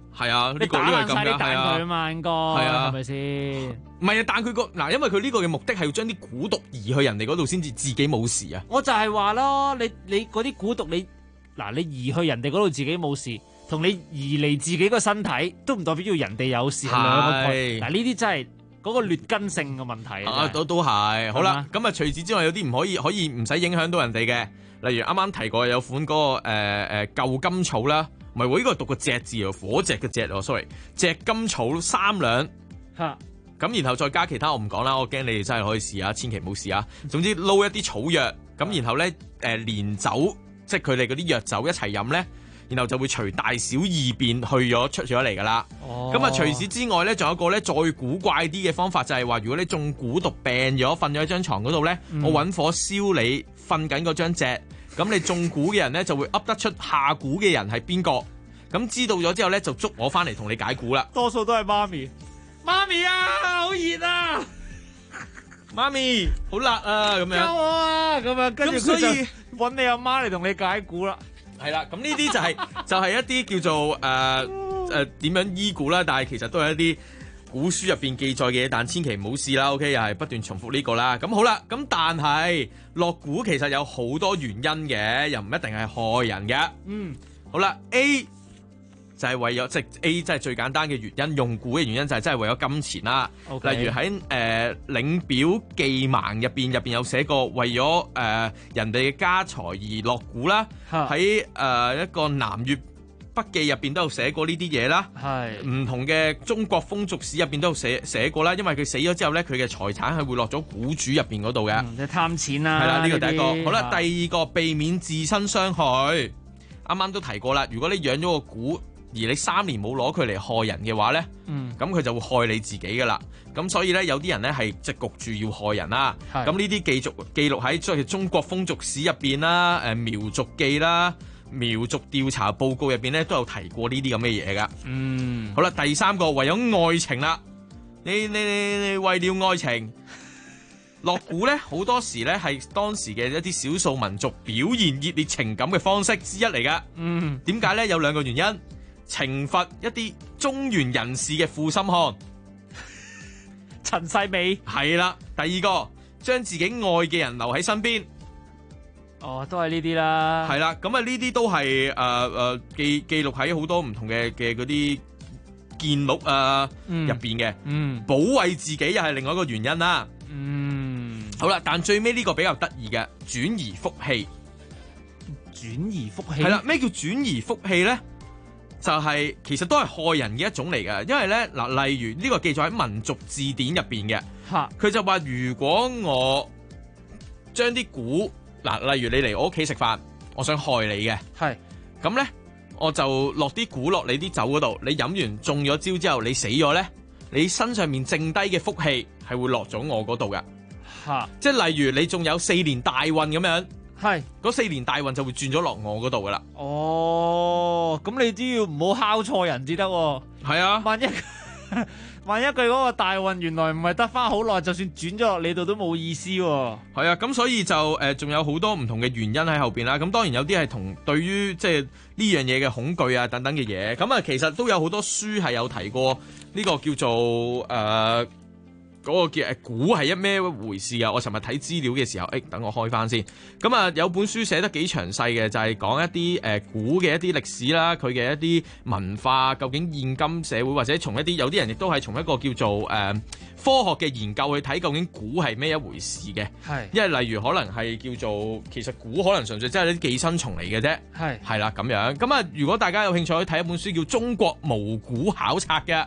係啊， 你打爛晒啲蛋佢啊嘛，應該係啊， 係咪先？ 唔係啊，但佢嗱，因為佢呢個嘅目的係要將啲蠱毒移去人哋嗰度先至自己冇事啊。 我就係話咯，你嗰啲蠱毒你移去人哋嗰度自己冇事，同你移離自己個身體都唔代表要人哋有事，係兩個概念。嗱呢啲真係嗰個劣根性嘅問題啊。 都係好啦。咁啊，除此之外有啲唔可以唔使影響到人哋嘅，例如啱啱提過有款嗰個舊甘草啦，唔係喎，呢個係讀個隻字啊，火隻嘅隻喎 ，sorry， 隻甘草3兩嚇。 咁然後再加其他我唔講啦，我驚你哋真係可以試下，千祈唔好試啊。總之撈一啲草藥，咁然後咧連酒，即係佢哋嗰啲藥酒一齊飲咧，然後就會除大小二便出咗嚟噶啦。咁啊，除此之外咧，仲有一個咧再古怪啲嘅方法，就係話如果你中蠱毒病咗，瞓咗喺張床嗰度咧，我揾火燒你瞓緊嗰張席，咁你中蠱嘅人咧就會噏得出下蠱嘅人係邊個，咁知道咗之後咧就捉我翻嚟同你解蠱啦。 多數都係媽咪。媽咪啊，好熱啊！ 媽咪好辣啊！咁樣救我啊！咁樣跟住所以揾你阿媽嚟同你解蠱啦。 係啦，咁呢啲就係一啲叫做點樣醫蠱啦，但係其實都係一啲古書入邊記載嘅嘢，但千祈唔好試啦。OK， 又係不斷重複呢個啦。咁好啦，咁但係落蠱其實有好多原因嘅，又唔一定係害人嘅。好啦 ，A。就係為咗即係 A，即係最簡單嘅原因，用蠱嘅原因就係真係為咗金錢啦。 Okay. 例如喺領表記盲入邊有寫過為咗人哋嘅家財而落蠱啦。喺一個南越筆記入邊都有寫過呢啲嘢啦。係唔同嘅中國風俗史入邊都有寫過啦。因為佢死咗之後咧，佢嘅財產係會落咗蠱主入邊嗰度嘅。 即係貪錢啦。 係啦，呢個第一個。好啦，第二個避免自身傷害。啱啱都提過啦，如果你養咗個蠱，而你3年冇攞佢嚟害人嘅話咧，咁佢就會害你自己噶啦。咁所以咧，有啲人咧係即係焗住要害人啦。咁呢啲記錄喺即係中國風俗史入邊啦、苗族記啦、苗族調查報告入邊咧都有提過呢啲咁嘅嘢噶。好啦，第三個為咗愛情啦，你為了愛情落蠱咧，好多時咧係當時嘅一啲少數民族表現熱烈情感嘅方式之一嚟噶。點解咧？有2個原因。懲罰一啲中原人士嘅負心漢， 陳世美係啦。第二個，將自己愛嘅人留喺身邊。 都係呢啲啦。 係啦，咁啊呢啲都係記錄喺好多唔同嘅嗰啲見錄入邊嘅。保衛自己又係另外一個原因啦。好啦，但最尾呢個比較得意嘅，轉移福氣。 轉移福氣係啦，咩叫轉移福氣咧？就係其實都係害人嘅一種嚟嘅，因為咧嗱，例如呢個記載喺民族字典入邊嘅，佢就話如果我將啲蠱嗱，例如你嚟我屋企食飯，我想害你嘅，咁咧我就落啲蠱落你啲酒嗰度，你飲完中咗招之後，你死咗咧，你身上面剩低嘅福氣係會落咗我嗰度嘅，即係例如你仲有4年大運咁樣。嗰4年大運就會轉咗落我嗰度噶啦。 咁你都要唔好敲錯人至得。 係啊， 萬一佢嗰個大運原來唔係得翻好耐，就算轉咗落你度都冇意思。係啊，咁所以就仲有好多唔同嘅原因喺後邊啦。咁當然有啲係同對於即係呢樣嘢嘅恐懼啊等等嘅嘢。咁啊，其實都有好多書係有提過呢個叫做嗰個叫蠱係一咩回事啊？我尋日睇資料嘅時候，等我開翻先。咁啊，有本書寫得幾詳細嘅，就係講一啲蠱嘅一啲歷史啦，佢嘅一啲文化，究竟現今社會或者從一啲有啲人亦都係從一個叫做科學嘅研究去睇究竟蠱係咩一回事嘅。因為例如可能係叫做其實蠱可能純粹真係啲寄生蟲嚟嘅啫。係啦咁樣。咁啊，如果大家有興趣可以睇一本書叫《中國巫蠱考察》嘅。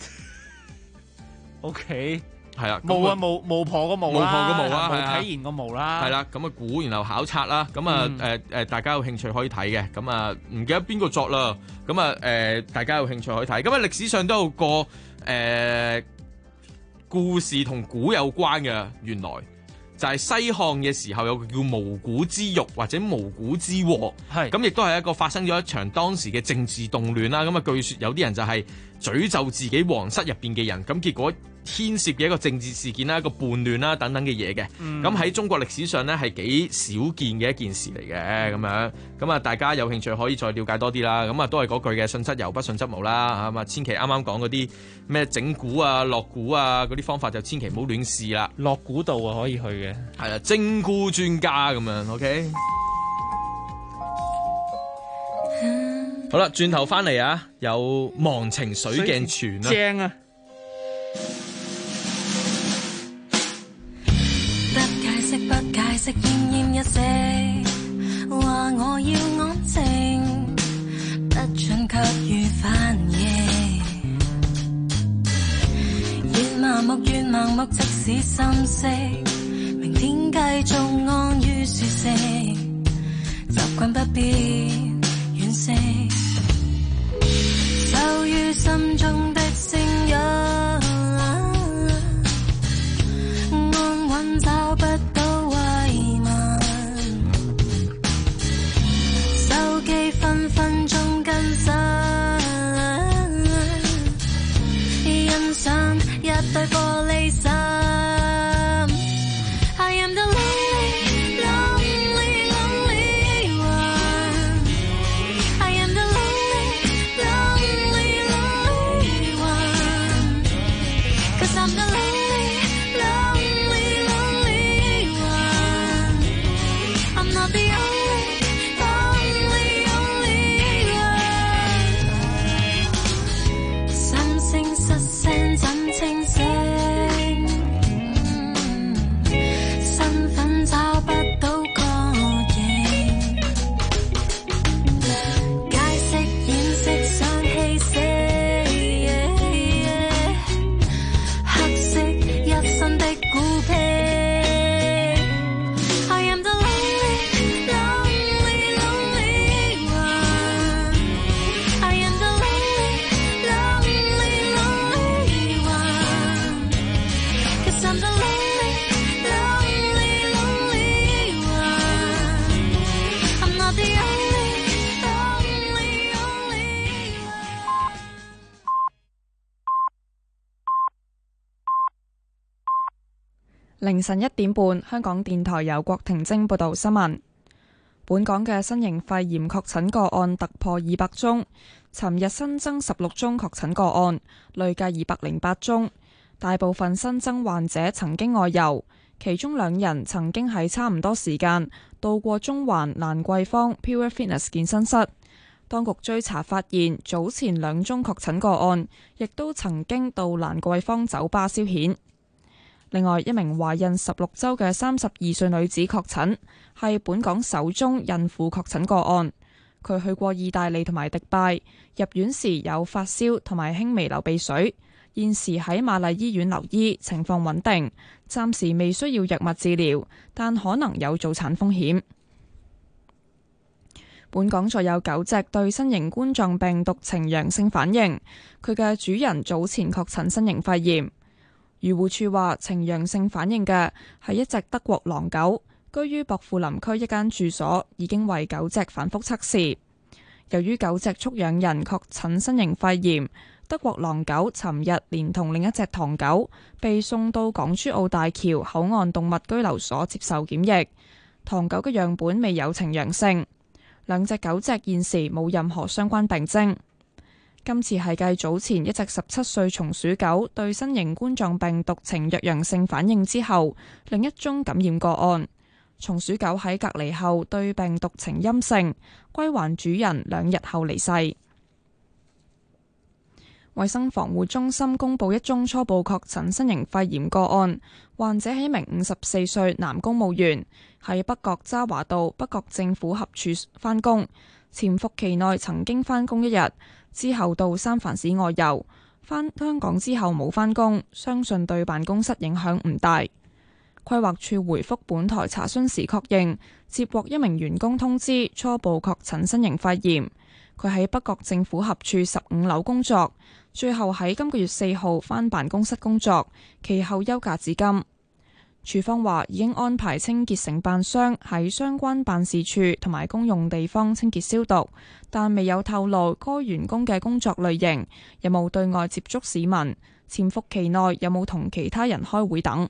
OK。 係啦， 巫婆個巫啦，巫體賢個巫啦， 係啦，咁啊蠱，然後考察啦，咁啊大家有興趣可以睇嘅，咁啊唔記得邊個作啦，咁啊大家有興趣可以睇，咁啊歷史上都有個故事同蠱有關嘅，原來就係西漢嘅時候有個叫巫蠱之獄或者巫蠱之禍，咁亦都係一個發生咗一場當時嘅政治動亂啦，咁啊據說有啲人就係詛咒自己皇室入邊嘅人，咁結果牽涉嘅一個政治事件啦、一個叛亂啦等等嘅嘢嘅。咁喺中國歷史上呢，係幾少見嘅一件事嚟嘅咁樣。咁啊，大家有興趣可以再了解多啲啦。咁啊，都係嗰句嘅，信則有，不信則無啦。咁啊，千祈啱啱講嗰啲咩整蠱啊、落蠱啊嗰啲方法就千祈唔好亂試啦。 落蠱道啊，可以去嘅。 係啦，整蠱專家咁樣 ，OK。好啦，轉頭翻嚟啊，有忘情水鏡泉啊， 正啊！ 不解釋，奄奄一息，話我要安靜，不准給予反應。越盲目，即使心息，明天繼續安於舒適，習慣不變，惋惜，守於心中的聲音，安穩找不到。分分鐘更新，欣賞一對玻璃心。I am the lonely, lonely, lonely one. I am the lonely, lonely, lonely one. 'Cause I'm the lonely, lonely, lonely one. I'm not the only.失聲怎清醒？身份找不到確認，解釋掩飾想氣息，黑色一身的孤僻。I am the lonely, lonely, lonely one. I am the lonely, lonely. 凌晨1點半，香港電台由郭婷晶報道新聞。本港嘅新型肺炎確診個案突破200宗，尋日新增16宗確診個案，累計208宗。大部分新增患者曾經外遊，其中2人曾經喺差唔多時間到過中環蘭桂坊 Pure Fitness 健身室。當局追查發現，早前2宗確診個案亦都曾經到蘭桂坊酒吧消遣。另外，一名懷孕16週嘅32歲女子確診，係本港首宗孕婦確診個案。佢去過意大利同埋迪拜，入院時有發燒同埋輕微流鼻水，現時喺瑪麗醫院留醫，情況穩定，暫時未需要藥物治療，但可能有早產風險。本港再有9隻對新型冠狀病毒呈陽性反應，佢嘅主人早前確診新型肺炎。漁護署話，呈陽性反應嘅係一隻德國狼狗，居於薄扶林區一間住所，已經為9隻反覆測試。由於9隻畜養人確診新型肺炎，德國狼狗尋日連同另一隻唐狗被送到港珠澳大橋口岸動物居留所接受檢疫。唐狗嘅樣本未有呈陽性，2隻狗隻現時冇任何相關病徵。今次係繼早前一隻17歲松鼠狗對新型冠狀病毒呈弱陽性反應之後，另一宗感染個案。松鼠狗喺隔離後對病毒呈陰性，歸還主人2日後離世。衛生防護中心公布一宗初步確診新型肺炎個案，患者係一名54歲男公務員，喺北角渣華道北角政府合署返工，潛伏期內曾經返工1日，之後到三藩市外遊，返香港之後冇返工，相信對辦公室影響唔大。規劃處回覆本台查詢時確認，接獲一名員工通知初步確診新型肺炎，佢喺北角政府合署15樓工作，最後喺今個月4號返辦公室工作，其後休假至今。 署方話已經安排清潔承辦商喺相關辦事處同埋公用地方清潔消毒，但未有透露該員工嘅工作類型，有冇對外接觸市民，潛伏期內有冇同其他人開會等。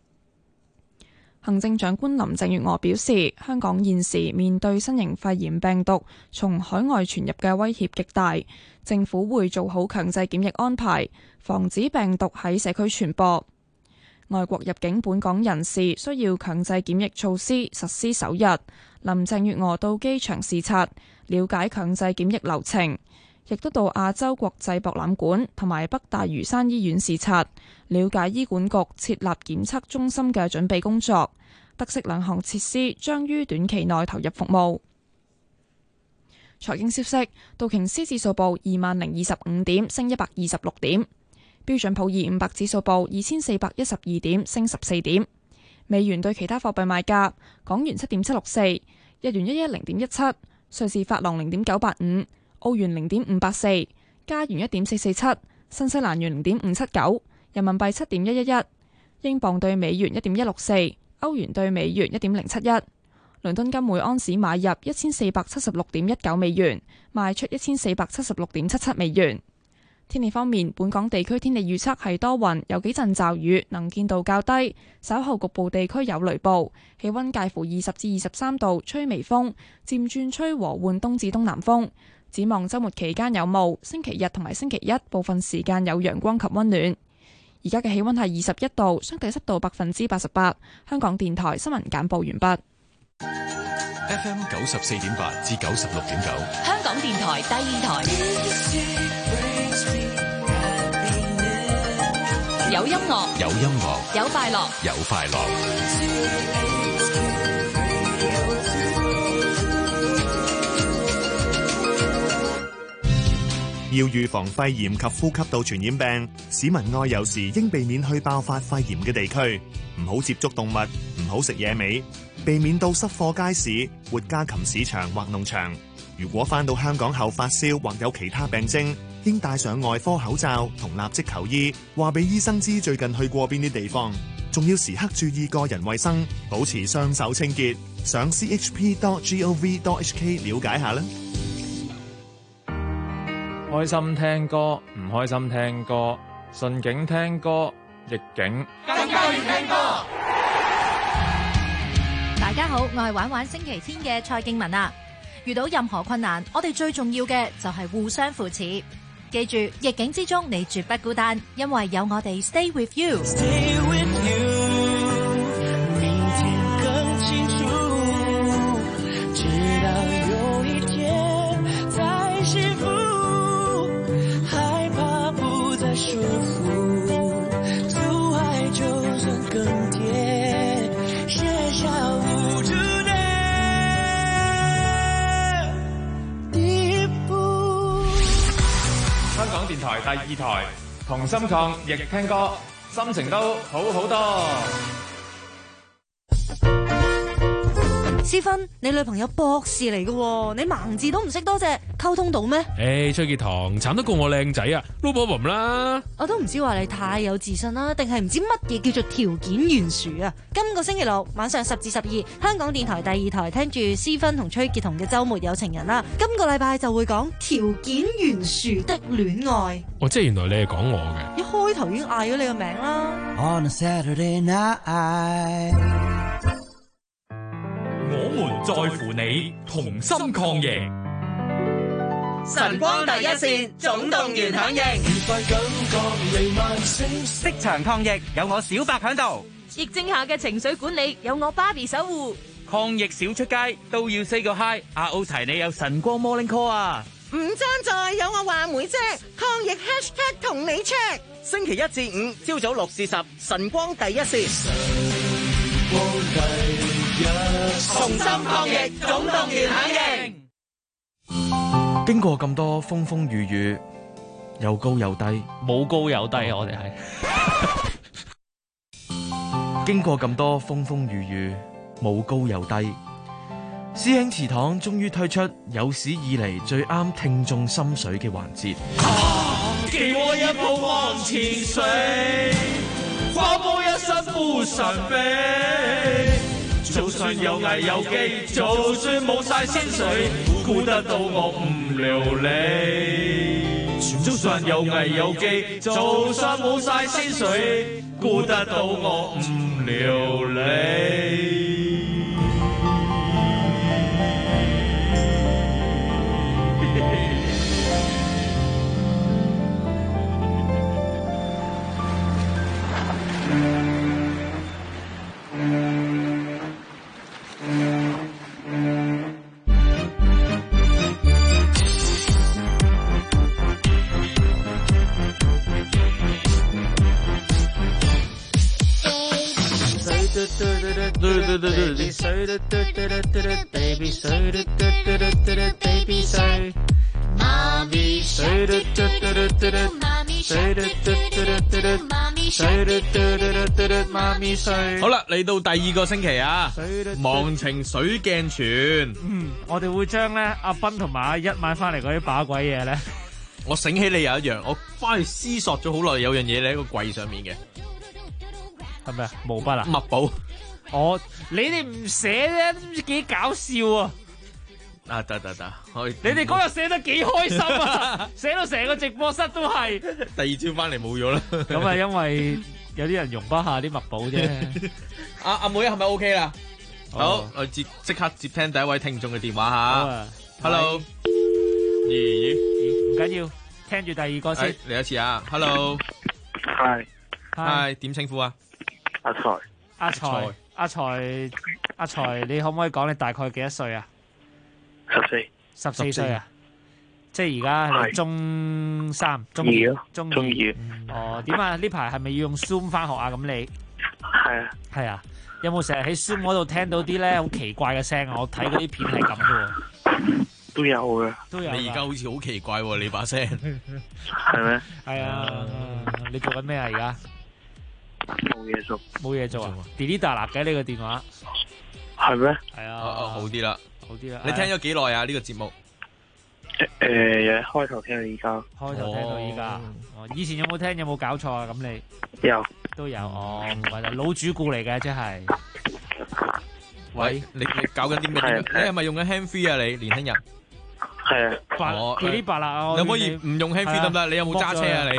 行政長官林鄭月娥表示，香港現時面對新型肺炎病毒從海外傳入嘅威脅極大，政府會做好強制檢疫安排，防止病毒喺社區傳播。外國入境本港人士需要強制檢疫措施實施首日，林鄭月娥到機場視察，了解強制檢疫流程，亦都到亞洲國際博覽館同埋北大嶼山醫院視察，了解醫管局設立檢測中心嘅準備工作，得悉兩項設施將於短期內投入服務。財經消息，道瓊斯指數報20,025點，升126點。標準普爾500指數報2412點，升14點。美元對其他貨幣賣價：港元7.764，日元110.17，瑞士法郎0.985，澳元0.584，加元1.447，新西蘭元0.579，人民幣7.111，英鎊對美元1.164，歐元對美元1.071。倫敦金每安士買入1476.19美元，賣出1476.77美元。天氣方面，本港地區天氣預測係多雲，有幾陣驟雨，能見度較低，稍後局部地區有雷暴，氣溫介乎20至23度，吹微風，漸轉吹和緩東至東南風。展望週末期間有霧，星期日同埋星期一部分時間有陽光及溫暖。而家嘅氣溫係21度，相對濕度88%。香港電台新聞簡報完畢。 FM 94.8至96.9， 香港電台第二台，有音樂， 有音樂， 有快樂， 有快樂。 要預防肺炎及呼吸道傳染病，市民外遊時應避免去爆發肺炎嘅地區，唔好接觸動物，唔好食野味，避免到濕貨街市、活家禽市場或農場。如果返到香港後發燒或有其他病徵，應戴上外科口罩同立即求醫，話俾醫生知最近去過邊啲地方，仲要時刻注意個人衛生，保持雙手清潔。上 chp.gov.hk 了解下啦。 開心聽歌，唔開心聽歌，順境聽歌，逆境更加要聽歌。 大家好，我係玩玩星期天嘅蔡敬文啊。遇到任何困難，我哋最重要嘅就係互相扶持。記住，逆境之中你絕不孤單，因為有我哋 Stay with you。Stay with you， 明天更清楚，直到有一天再幸福，害怕不再束縛，阻礙就算更迭，寫下無助的第一步。 香港電台第二台，同心抗疫聽歌，心情都好好多。 思芬，你女朋友博士嚟嘅，你盲字都唔識多謝，溝通到咩？ 崔潔彤慘得過我靚仔啊，no problem啦。 我都唔知話你太有自信啦，定係唔知乜嘢叫做條件懸殊啊？今個星期六晚上10至12，香港電台第二台聽住思芬同崔潔彤嘅週末有情人啦。今個禮拜就會講條件懸殊的戀愛。 即係原來你係講我嘅。 一開頭已經嗌咗你個名啦。 On a Saturday night， 我們在乎你，同心抗疫。 晨光第一線，總動員響應。 職場抗疫，有我小白響度。 疫症下嘅情緒管理，有我芭比守護。 抗疫少出街，都要 say 個 hi。阿 O 提你有晨光 morning call 啊！ 唔爭在有我話梅姐，抗疫 hashtag 同你 check。 星期1至5朝早6至10，晨光第一線。 同心抗疫，總動員響應。 經過咁多風風雨雨，又高又低， 冇高有低，我哋係。 經過咁多風風雨雨，冇高有低，師兄祠堂終於推出有史以嚟最啱聽眾心水嘅環節。 給我一泡往情水，花可抱一生不想飛。就算有危有機，就算冇晒薪水，顧得到我唔流離。就算有危有機，就算冇晒薪水，顧得到我唔流離。 baby 水，baby 水，baby 水，媽咪水，媽咪水。 好啦，嚟到第二個星期啊，忘情水鏡泉。 我哋會將咧阿斌同埋阿一買翻嚟嗰啲把鬼嘢咧， 我醒起你有一樣，我翻去思索咗好耐，有樣嘢你喺個櫃上面嘅， 係咪啊？毛筆啊？ 墨寶。 你哋唔寫咧，都唔知幾搞笑啊！ 得， 你哋嗰日寫得幾開心啊！寫到成個直播室都係。 第二朝翻嚟冇咗啦。 咁啊，因為有啲人用不下啲墨寶啫。 阿妹係咪 OK 啦？好，我即刻接聽第一位聽眾嘅電話吓。Hello， 咦， 唔緊要，聽住第二個先。 嚟一次啊 ！Hello， Hi，點稱呼啊？阿財，你可唔可以講你大概幾多歲啊？14歲啊！即係而家係中三、中二。點啊？呢排係咪要用 Zoom 翻學啊？咁你係啊？有冇成日喺 Zoom 嗰度聽到啲咧好奇怪嘅聲啊？我睇嗰啲片係咁嘅喎。都有嘅。你而家好似好奇怪喎，你把聲係咩？係啊！你做緊咩啊？而家？冇嘢做啊 ！delete 啦嘅呢個電話係咩？係啊，好啲啦。你聽咗幾耐啊？呢個節目開頭聽到依家。以前有冇聽？有冇搞錯啊？咁你都有唔係就老主顧嚟嘅，即係。喂，你搞緊啲咩？你係咪用緊 handfree 啊？你年輕人係啊，delete 啦。你可唔可以唔用 handfree 得唔得？你有冇揸車啊？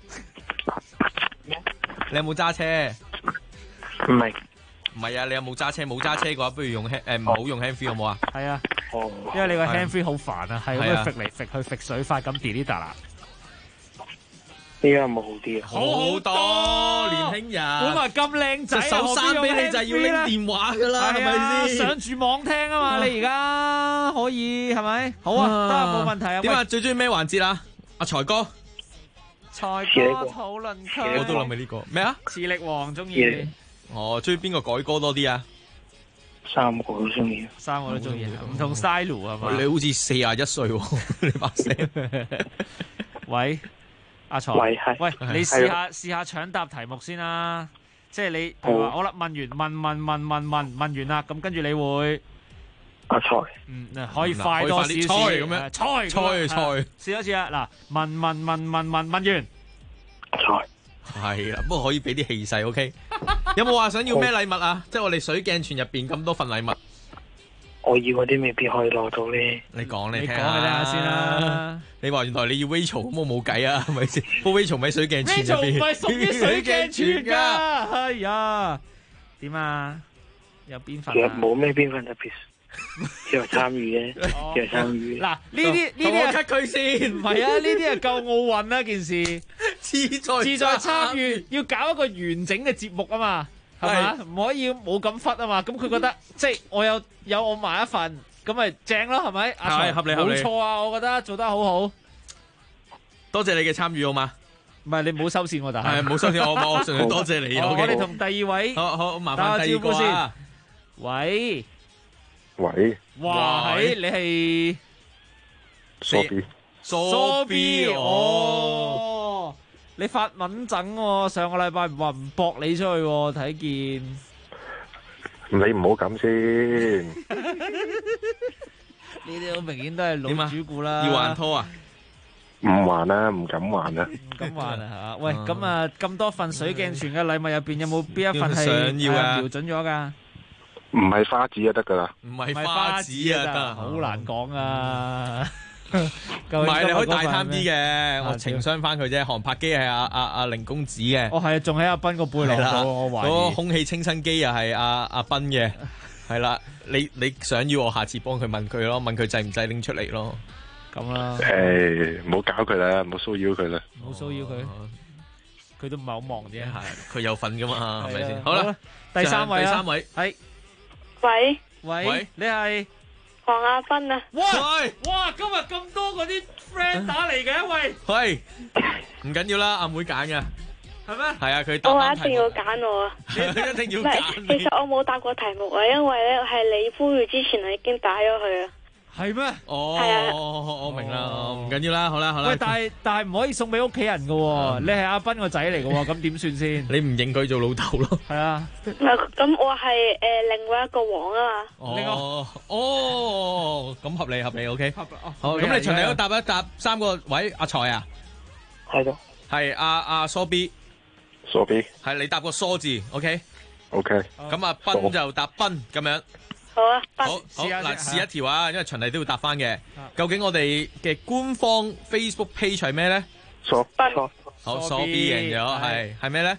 你有冇揸車？唔係啊！你有冇揸車？冇揸車嘅話，不如用唔好用 handfree 好唔好啊？係啊，因為你個 handfree 好煩啊，係咁樣揈嚟揈去揈水法咁 delete 啦。呢個有冇好啲啊？好多年輕人本來咁靚仔，手生俾你就係要拎電話噶啦，係咪先？上住網聽啊嘛，你而家可以係咪？好啊，得冇問題啊。點啊？最中意咩環節啊？阿財哥。財歌討論區，我都諗起呢個咩啊？磁力王中意，中意邊個改歌多啲啊？三個都中意，唔同 style 係嘛？你好似41歲喎，你把聲。喂，阿財，喂，你試下搶答題目先啦。即係你好啦，問完啦，咁跟住你會阿財，可以快多少少咁樣？菜，試一次啊！嗱，問完，菜係啦，不過可以俾啲氣勢，OK？有冇話想要咩禮物啊？即係我哋水鏡泉入邊咁多份禮物，我要嗰啲未必可以攞到咧。你講你聽下先啦。你話原來你要 Rachel， 咁我冇計啊，係咪先？不過 Rachel 喺水鏡泉入邊，Rachel 唔係屬於水鏡泉噶。哎呀，點啊？有邊份啊？冇咩邊份特別。只係參與嘅，只係參與。嗱，呢啲係 cut 佢先，唔係啊！呢啲係救奧運啊件事，志在參與，要搞一個完整嘅節目啊嘛，係嘛？唔可以冇咁忽啊嘛。咁佢覺得即係我有我埋一份，咁咪正咯，係咪？係合理，冇錯啊！我覺得做得好好，多謝你嘅參與好嘛？唔係你唔好收線我，但係唔好收線我純粹多謝你。我哋同第二位，好麻煩第二個先。喂。哇！你係傻 B 哦！你發敏疹喎，上個禮拜話唔駁你出去喎，睇見。你唔好咁先。呢啲好明顯都係老主顧啦。要還拖啊？ 唔還啦，唔敢還啦。 唔敢還啊，係嘛？喂，咁啊，咁多份水鏡泉嘅禮物入邊，有冇邊一份係想要啊瞄準咗㗎？ 唔係花紙就得噶啦。 唔係花紙啊，得好難講啊！ 唔係你可以大貪啲嘅，我情商翻佢啫。航拍機係阿凌公子嘅。 哦，係啊，仲喺阿斌個背囊度，我懷疑。 嗰個空氣清新機又係阿斌嘅，係啦。你想要我下次幫佢問佢咯，問佢制唔制拎出嚟咯。 咁啦。 唔好搞佢啦，唔好騷擾佢啦。 唔好騷擾佢，佢都唔係好忙啫。 係，佢有份噶嘛，係咪先？好啦， 第三位係。喂，你係黃亞斌啊！ 哇，今日咁多嗰啲 friend 打嚟嘅， 喂，唔緊要啦，阿妹揀嘅， 係咩？ 係啊，佢答我一定要揀我啊！ 一定要揀。 其實我冇答過題目啊，因為咧係你呼籲之前，我已經打咗佢啊。 係咩？ 哦， 係啊， 我明啦，唔緊要啦，好啦。 喂，但係唔可以送俾屋企人噶喎，你係阿斌個仔嚟噶喎，咁點算先？ 你唔認佢做老豆咯？ 係啊。 咁我係另外一個王啊嘛。 咁合理，OK。好，咁你循例都答一答三個位，阿財啊。 係咯。 係阿蘇 B。 蘇 B。 係你答個蘇字 ，OK。 OK。 咁阿斌就答斌咁樣。 好啊， 好嗱，試一條啊，因為循例都要答翻嘅。究竟我哋嘅官方 Facebook page 係咩咧？ 錯， 好，So B 贏咗，係咩咧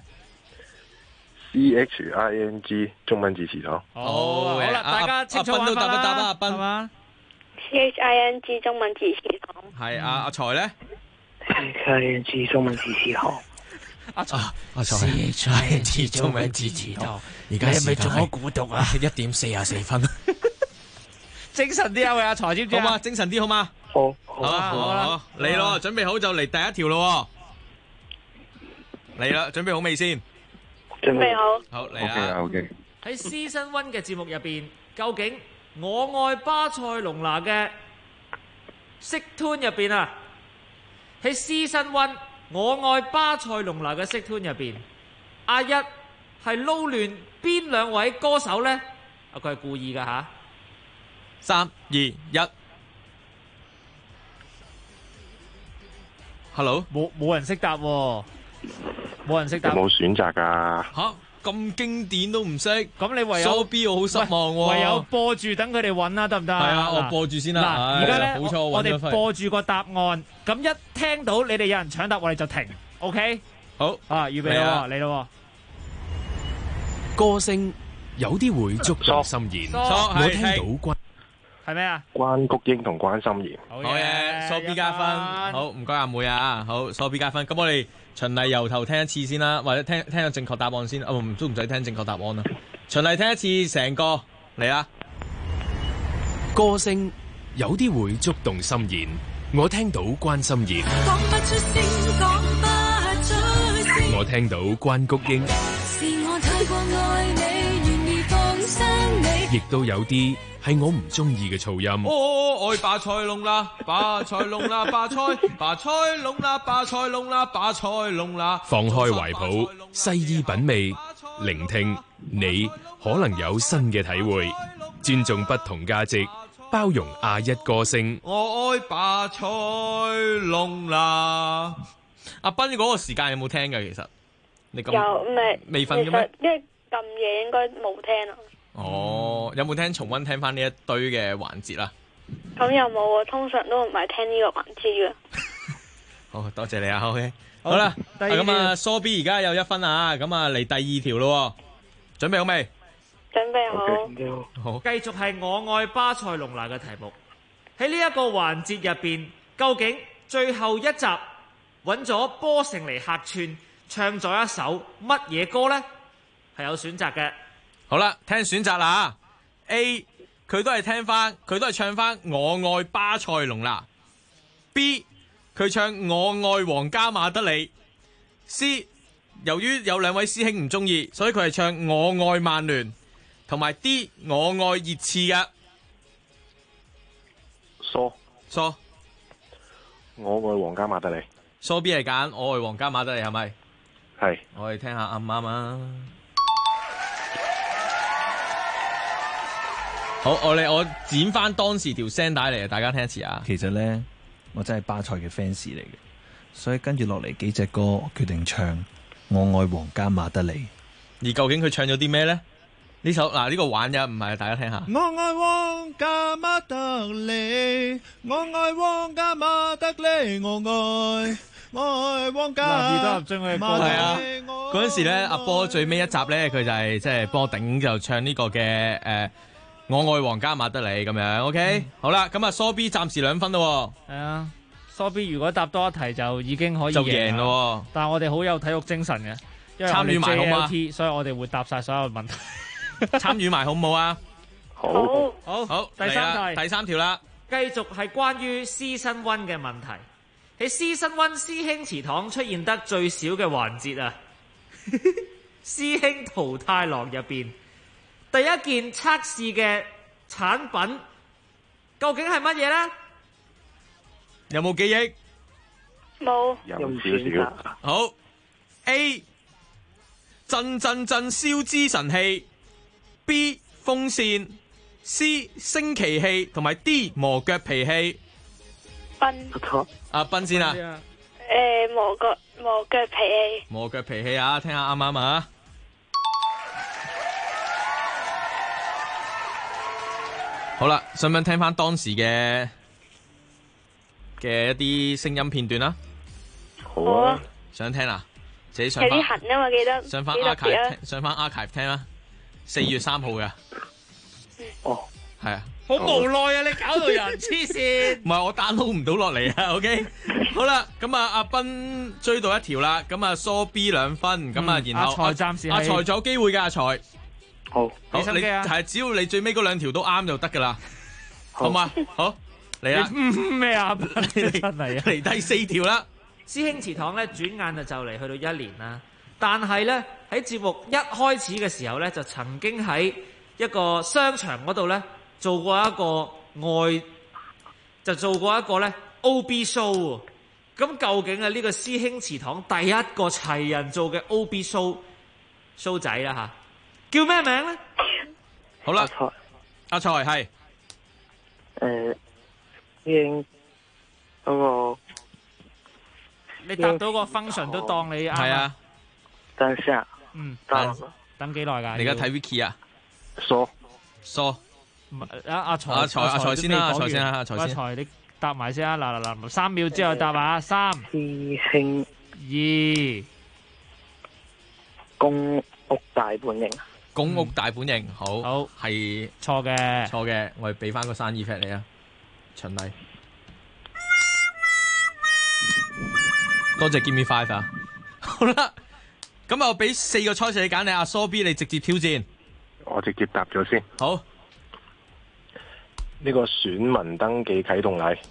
？CHING 中文字詞堂。 好啦，大家清楚阿斌都答一答啊，阿斌係嘛 ？CHING 中文字詞堂。 係阿財咧 ？CHING 中文字詞堂。 阿財 CHING 中文字詞堂。而家係咪仲好孤獨啊？1:44分， 精神啲啊，喂，阿財知唔知啊？ 好嘛，精神啲好嘛？好啦，嚟咯，準備好就嚟第一條咯，嚟啦，準備好未先？ 準備好。 好嚟啊 ！OK。 喺 Season 1嘅節目入邊，究竟我愛巴塞隆拿嘅 Sigtune 入邊啊？喺 Season 1我愛巴塞隆拿嘅 Sigtune 入邊，阿一係撈亂邊兩位歌手咧？啊，佢係故意噶吓。 3、2、1 Hello， 冇人識答喎，冇人識答。 有冇選擇噶？ 吓，咁經典都唔識， 咁你唯有 So B 我好失望喎。 唯有播住等佢哋揾啦，得唔得？ 係啊，我播住先啦。 嗱，而家咧， 好彩我哋播住個答案，咁一聽到你哋有人搶答，我哋就停。OK， 好啊，預備咯，嚟咯。 歌聲有啲會觸動心弦，我聽到關係咩啊？ 關菊英同關心妍。 好嘢，So B 加分。好，唔該阿妹啊。好，So B 加分。咁我哋循例由頭聽一次先啦，或者聽個正確答案先。都唔使聽正確答案啦。循例聽一次成個嚟啦。 歌聲有啲會觸動心弦，我聽到關心妍。 講不出聲，講不出聲。 我聽到關菊英。 是我太過愛你，願意放生你。 亦都有啲係我唔中意嘅噪音。 愛巴塞隆啦，巴塞隆啦，巴塞隆啦，巴塞隆啦，巴塞隆啦。 放開懷抱，細意品味，聆聽，你可能有新嘅體會。尊重不同價值，包容亞一歌聲。 我愛巴塞隆啦。阿斌嗰個時間有冇聽㗎？其實你咁未瞓嘅咩？ 因為咁夜應該冇聽啊。 哦，有冇聽重溫聽翻呢一堆嘅環節啦？ 咁又冇啊，通常都唔係聽呢個環節嘅。 好多謝你啊 ，OK， 好啦，咁啊，So B 而家有1分啊，咁啊嚟第二條咯，準備好未？ 準備好。 好， 繼續係我愛巴塞隆拿嘅題目。喺呢一個環節入邊，究竟最後一集揾咗波成嚟客串，唱咗一首乜嘢歌呢？係有選擇嘅。 好啦，聽選擇啦 A 佢都係唱翻我愛巴塞隆拿。B 佢唱我愛皇家馬德里。C 由於有兩位師兄唔中意，所以佢係唱我愛曼聯。同埋 D 我愛熱刺嘅。 疏我愛皇家馬德里。 So B 係揀我愛皇家馬德里係咪？ 係。 我哋聽下啱唔啱啊？好，我剪翻當時條聲帶嚟，大家聽一次啊。 其實咧， 我真係巴塞嘅 fans 嚟嘅，所以跟住落嚟幾隻歌，我決定唱《我愛皇家馬德里》。 而究竟佢唱咗啲咩呢？呢首呢個玩嘅唔係，大家聽下。 我愛皇家馬德里，我愛皇家馬德里，我愛皇家馬德里。 係啊，嗰陣時咧，阿波最尾一集咧，佢就係即係幫我頂就唱呢個嘅我愛皇家馬德里咁樣。OK，好啦，咁啊蘇 B 暫時2分咯。 係啊，蘇 B 如果答多一題就已經可以就贏咯。 但係我哋好有體育精神嘅，因為參與埋好嘛， 所以我哋會答晒所有問題。 參與埋好唔好啊？好， 第三題， 第3條啦， 繼續係關於Season 1嘅問題。喺Season 1師兄祠堂出現得最少嘅環節啊，師兄淘汰郎入邊第一件測試嘅產品究竟係乜嘢呢？ 有冇記憶？ 冇。 有少少。 好 ，A 震燒之神器。B 風扇 ，C 升旗器，同埋 D 磨腳皮器。 斌， 阿斌先啊。 磨腳皮器。 磨腳皮器啊，聽下啱唔啱啊？好啦，想唔想聽翻當時嘅一啲聲音片段啊？ 好啊。 想聽啊？自己上翻。 有啲痕啊嘛，記得。 上翻 archive 聽啦。4月3號嘅。 哦， 係啊。 好無奈啊！你搞到人黐線。 唔係我 download 唔到落嚟啊。OK， 好啦，咁啊，阿斌追到1條啦，咁啊，蘇 B 2分，咁啊，然後阿財暫時阿財仲有機會㗎，阿財。 好， 你係只要你最尾嗰2條都啱就得㗎啦，好嘛？好，嚟啦。 咩啊？ 嚟第4條啦。 師兄祠堂咧，轉眼就嚟去到1年啦。但係咧喺節目一開始嘅時候咧，就曾經喺一個商場嗰度咧做過一個咧 OB show。咁究竟啊呢個師兄祠堂第一個齊人做嘅 OB show 仔啦嚇，叫咩名咧？ 好啦，阿財係師兄嗰個， 你答到個 function 都當你啱。 係啊。 等下， 等幾耐㗎？ 你而家睇 Wiki 啊？ 疏， 阿財先啦，阿財先啦， 阿財你答埋先啊！嗱，3秒之後答啊！3、 師兄 2， 公屋大本營。 公屋大本營，好係錯嘅， 我哋俾翻個生意 fact 你啊，循例。多謝 Give me 5啊！好啦。咁我俾4個choice你揀，你阿蘇 B 你直接挑戰。 我直接答咗先。 好。 呢個選民登記啟動禮。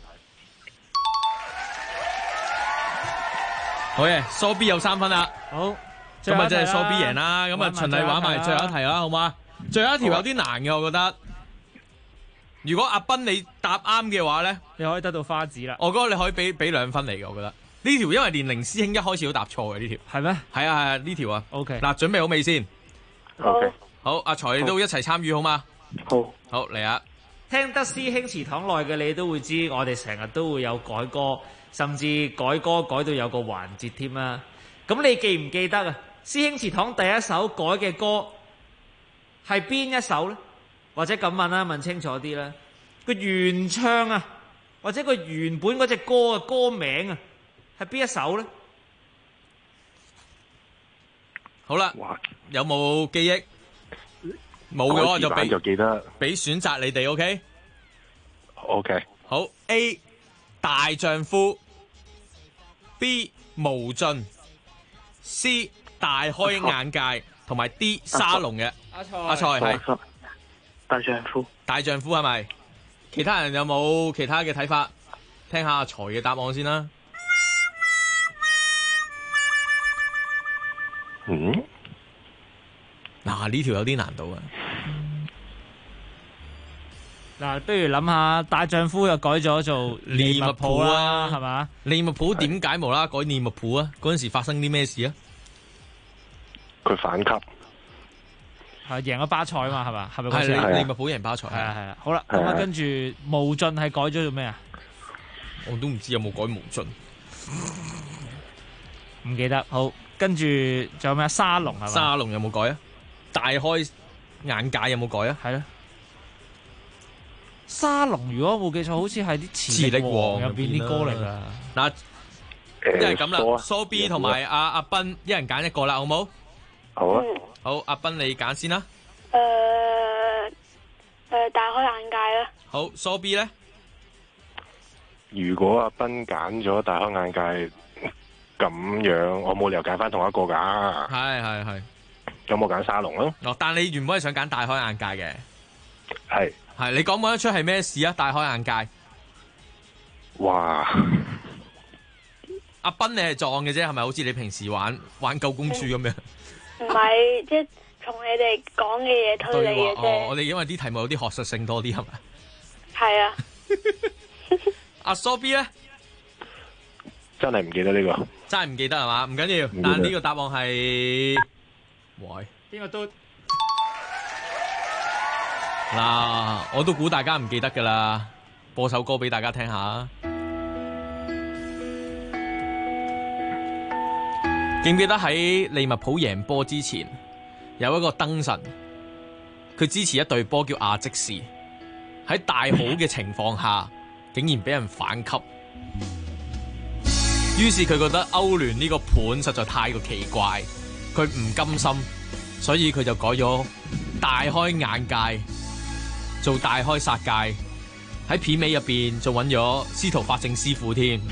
好嘅，蘇 B 有3分啦。 好。 咁啊，即係蘇 B 贏啦。咁啊，循例玩埋最後一題啦，好嘛？最後一條有啲難嘅，我覺得。如果阿斌你答啱嘅話咧， 你可以得到花紙啦。 我覺得你可以俾2分嚟嘅，我覺得。呢條因為連凌師兄一開始都答錯嘅呢條， 係咩？ 係啊，呢條啊。 OK， 嗱，準備好未先 ？OK， 好，阿財你都一齊參與好嗎？好嚟啊！ 聽得師兄祠堂內嘅你都會知，我哋成日都會有改歌，甚至改歌改到有個環節添啊！咁你記唔記得啊？師兄祠堂第一首改嘅歌係邊一首呢？或者咁問啦，問清楚啲啦。個原唱啊，或者個原本嗰隻歌嘅歌名啊，係邊一首呢？ 好啦，有冇記憶？冇嘅話就記得俾選擇你哋 ，OK？ OK。 好 ，A 大丈夫 ，B 無盡 ，C 大開眼界，同埋 D 沙龍嘅。阿財係大丈夫。 大丈夫係咪？其他人有冇其他嘅睇法？聽下阿財嘅答案先啦。嗱，呢條有啲難度啊！ 嗱，不如諗下大丈夫又改咗做利物浦啦，係嘛？ 利物浦點解無啦啦改利物浦啊？嗰陣時發生啲咩事啊？ 佢反級， 係贏咗巴塞啊嘛，係嘛？係咪？ 係利物浦贏巴塞。 係啊係啊。好啦，咁啊跟住無盡係改咗做咩啊？ 我都唔知有冇改無盡， 唔記得。好，跟住仲有咩？沙龍係嘛？ 沙龍有冇改啊？大開眼界有冇改啊？ 係咯。沙龍如果我冇記錯，好似係啲磁力王入邊啲歌嚟㗎。 嗱，一係咁啦，蘇 B 同埋阿斌一人揀一個啦，好冇？ 好啊。 好，阿斌你揀先啦。 大開眼界啦。 好，蘇 B 咧？ 如果阿斌揀咗大開眼界，咁樣我冇理由揀翻同一個㗎。 係。 咁我揀沙龍咯。 哦，但你原本係想揀大開眼界嘅。 係， 你講唔講得出係咩事啊？大開眼界。 哇！ 阿斌你係撞嘅啫，係咪好似你平時玩救公主咁樣？ 唔係，即係從你哋講嘅嘢推理嘅啫。 我哋因為啲題目有啲學術性多啲，係咪？ 係啊。 阿蘇 B 咧？ 真係唔記得呢個。 真係唔記得係嘛？唔緊要，但呢個答案係，喂， 邊個都嗱，我都估大家唔記得噶啦，播首歌俾大家聽下。記唔記得喺利物浦贏波之前，有一個燈神，佢支持一隊波叫亞積士，喺大好嘅情況下，竟然俾人反級。於是佢覺得歐聯呢個盤實在太過奇怪，佢唔甘心，所以佢就改咗大開眼界，做大開殺戒。喺片尾入邊仲揾咗司徒法正師傅添。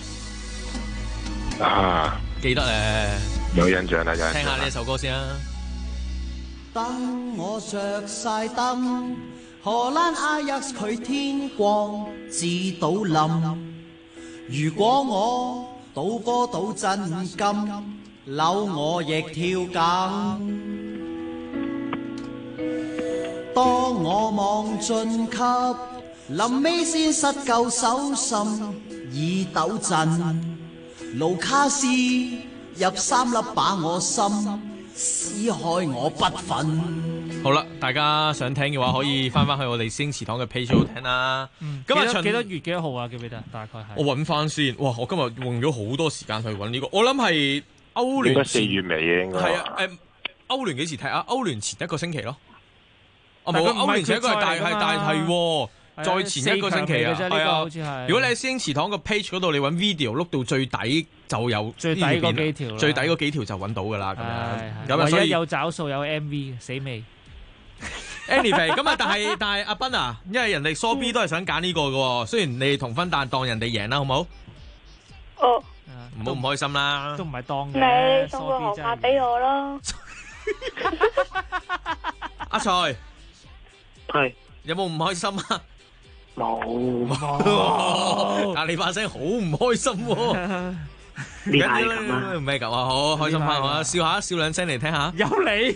記得咧， 有印象啦， 聽下呢首歌先啊。 等我着晒燈，荷蘭阿約佢天光至倒冧。如果我賭波賭真金，扭我亦跳梗。當我望進級，臨尾先失夠手心，以抖震。盧卡斯入3粒把我心，撕開我不忿。 好啦，大家想聽嘅話，可以翻去我哋師兄祠堂嘅 page 度聽啦。 今日幾多月幾多號啊？記唔記得？大概係我揾翻先。哇！我今日用咗好多時間去揾呢個。我諗係歐聯 4月尾嘅應該。 係啊，歐聯幾時踢啊？歐聯前一個星期咯。冇歐聯前一個係再前一個星期啊，係啊，好似係。如果你喺師兄祠堂個 page 嗰度，你揾 video 碌到最底就有最底嗰幾條， 最底嗰幾條就揾到噶啦。咁樣咁啊， 所以有找數有 MV 死未 ？Anyway， 咁啊，但係阿斌啊，因為人哋蘇 B 都係想揀呢個嘅，雖然你同分，但當人哋贏啦，好唔好？ 哦， 唔好唔開心啦， 都唔係當嘅。 你送個號碼俾我咯。 阿財係有冇唔開心啊？ 冇， 但你把聲好唔開心喎。 呢係咁啊， 唔係咁啊，好開心翻我笑笑兩聲嚟聽下。 有你，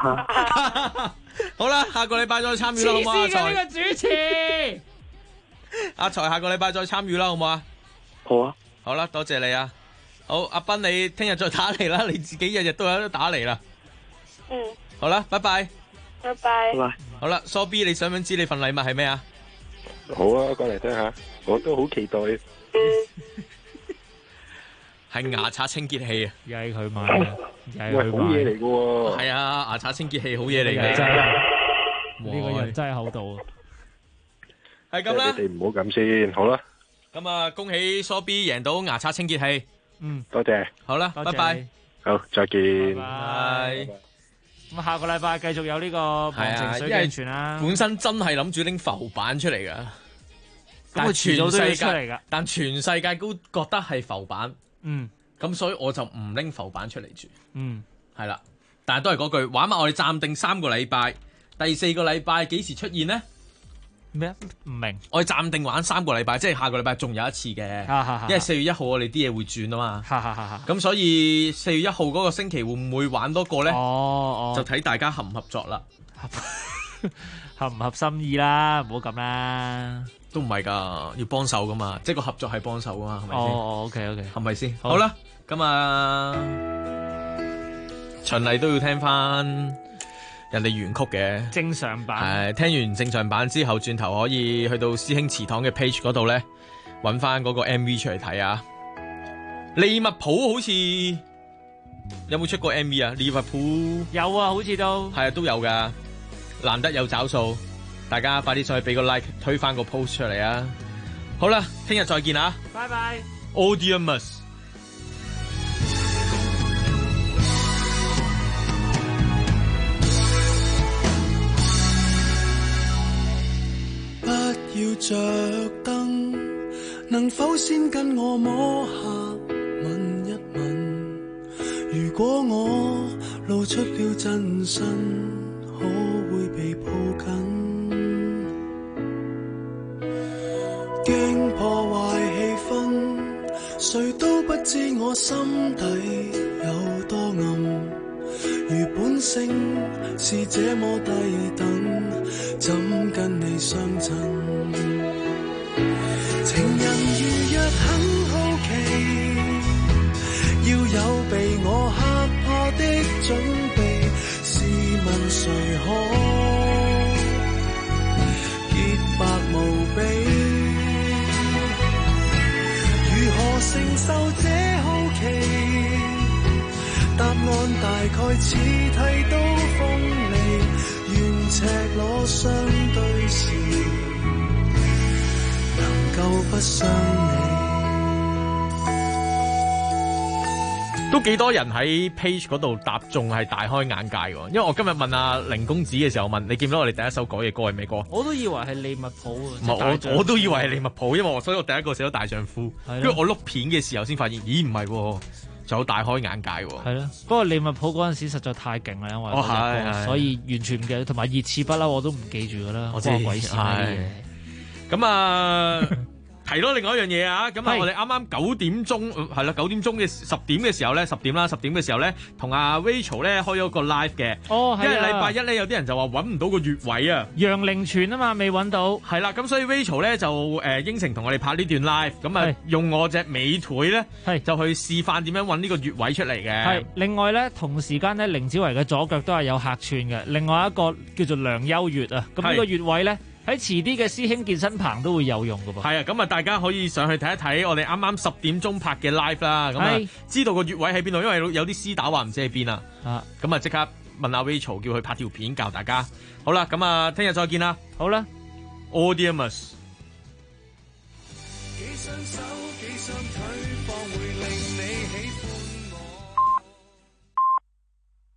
好啦，下個禮拜再參與啦，好唔好啊？ 黐線嘅呢個主持， 阿財下個禮拜再參與啦，好唔好啊？ 好啊， 好啦，多謝你啊。好，阿斌你聽日再打嚟啦，你自己日日都有得打嚟啦。好啦，拜拜。 拜拜。 好啦，蘇 B 你想唔想知你份禮物係咩啊？ 好啊，講嚟聽下，我都好期待。 係牙刷清潔器啊！ 又係佢買嘅， 喂，好嘢嚟嘅喎。 係啊，牙刷清潔器好嘢嚟嘅。 呢個人真係厚道啊！ 係咁啦， 你哋唔好咁先，好啦。 咁啊，恭喜蘇 B 贏到牙刷清潔器。 多謝。 好啦，拜拜。 好，再見。 拜。 咁下個禮拜繼續有呢個忘情水鏡泉啦。 本身真係諗住拎浮板出嚟噶， 但係全世界， 但全世界都覺得係浮板。咁所以我就唔拎浮板出嚟住。係啦，但係都係嗰句，玩埋我哋暫定3個禮拜，第4個禮拜幾時出現呢？ 咩啊？唔明。 我哋暫定玩3個禮拜，即係下個禮拜仲有一次嘅，因為4月1號我哋啲嘢會轉啊嘛。咁所以4月1號嗰個星期會唔會玩多個呢？就睇大家合唔合作啦， 合唔合心意啦，唔好咁啦。 都唔係噶，要幫手噶嘛，即係個合作係幫手噶嘛，係咪先 ？OK， 係咪先？好啦，咁啊，循例都要聽翻人哋原曲嘅正常版。 聽完正常版之後，轉頭可以去到師兄祠堂嘅 page 嗰度咧， 揾翻嗰個 MV 出嚟睇啊！利物浦好似有冇出過 MV 啊？利物浦有啊，好似都係啊，都有噶，難得有找數，大家快啲上去俾個 like， 推翻個 post 出嚟啊！好啦，聽日再見啊！ 拜拜。 Audimus。 不要着燈，能否先跟我摸下吻一吻？如果我露出了真身，可會被抱緊？驚破壞氣氛，誰都不知我心底有多暗。如本性是這麼低等，怎跟你相襯？情人如若很好奇，要有被我嚇破的準備，試問誰可潔白無比？如何承受這好奇？答案大概似剃刀鋒利，願赤裸相對時，能夠不傷你。 都幾多人喺 page 嗰度答中係大開眼界喎，因為我今日問阿凌公子嘅時候問你見唔見到我哋第一首改嘅歌係咩歌？ 我都以為係利物浦啊， 唔係我都以為係利物浦，因為所以我第一個寫咗大丈夫，跟住我碌片嘅時候先發現，咦唔係喎。仲有大開眼界喎，係咯。不過利物浦嗰陣時實在太勁啦，因為所以完全唔記得，同埋熱刺不嬲我都唔記住噶啦，我知鬼事咩嘢。 咁啊，提多另外一樣嘢啊，咁啊，我哋啱啱9點鐘係啦，9點鐘嘅10點嘅時候咧，10點嘅時候咧，同阿 Rachel 咧開咗個 live 嘅。哦，係啊。因為禮拜一咧有啲人就話揾唔到個穴位啊， 楊凌泉啊嘛，未揾到。 係啦，咁所以 Rachel 咧就應承同我哋拍呢段 live，咁啊用我隻美腿咧就去示範點樣揾呢個穴位出嚟嘅。 係。另外咧同時間咧，凌子維嘅左腳都係有客串嘅。另外一個叫做梁優月啊，咁呢個穴位咧。喺遲啲嘅師兄健身棚都會有用㗎噃。 係啊，咁啊大家可以上去睇一睇我哋啱啱10點鐘拍嘅 live 啦。咁啊知道個穴位喺邊度，因為有啲絲打話唔知喺邊啊。咁啊即刻問阿 Rachel 叫佢拍條片教大家。好啦，咁啊聽日再見啦。 好啦 ，Audimus。 幾雙手幾雙腿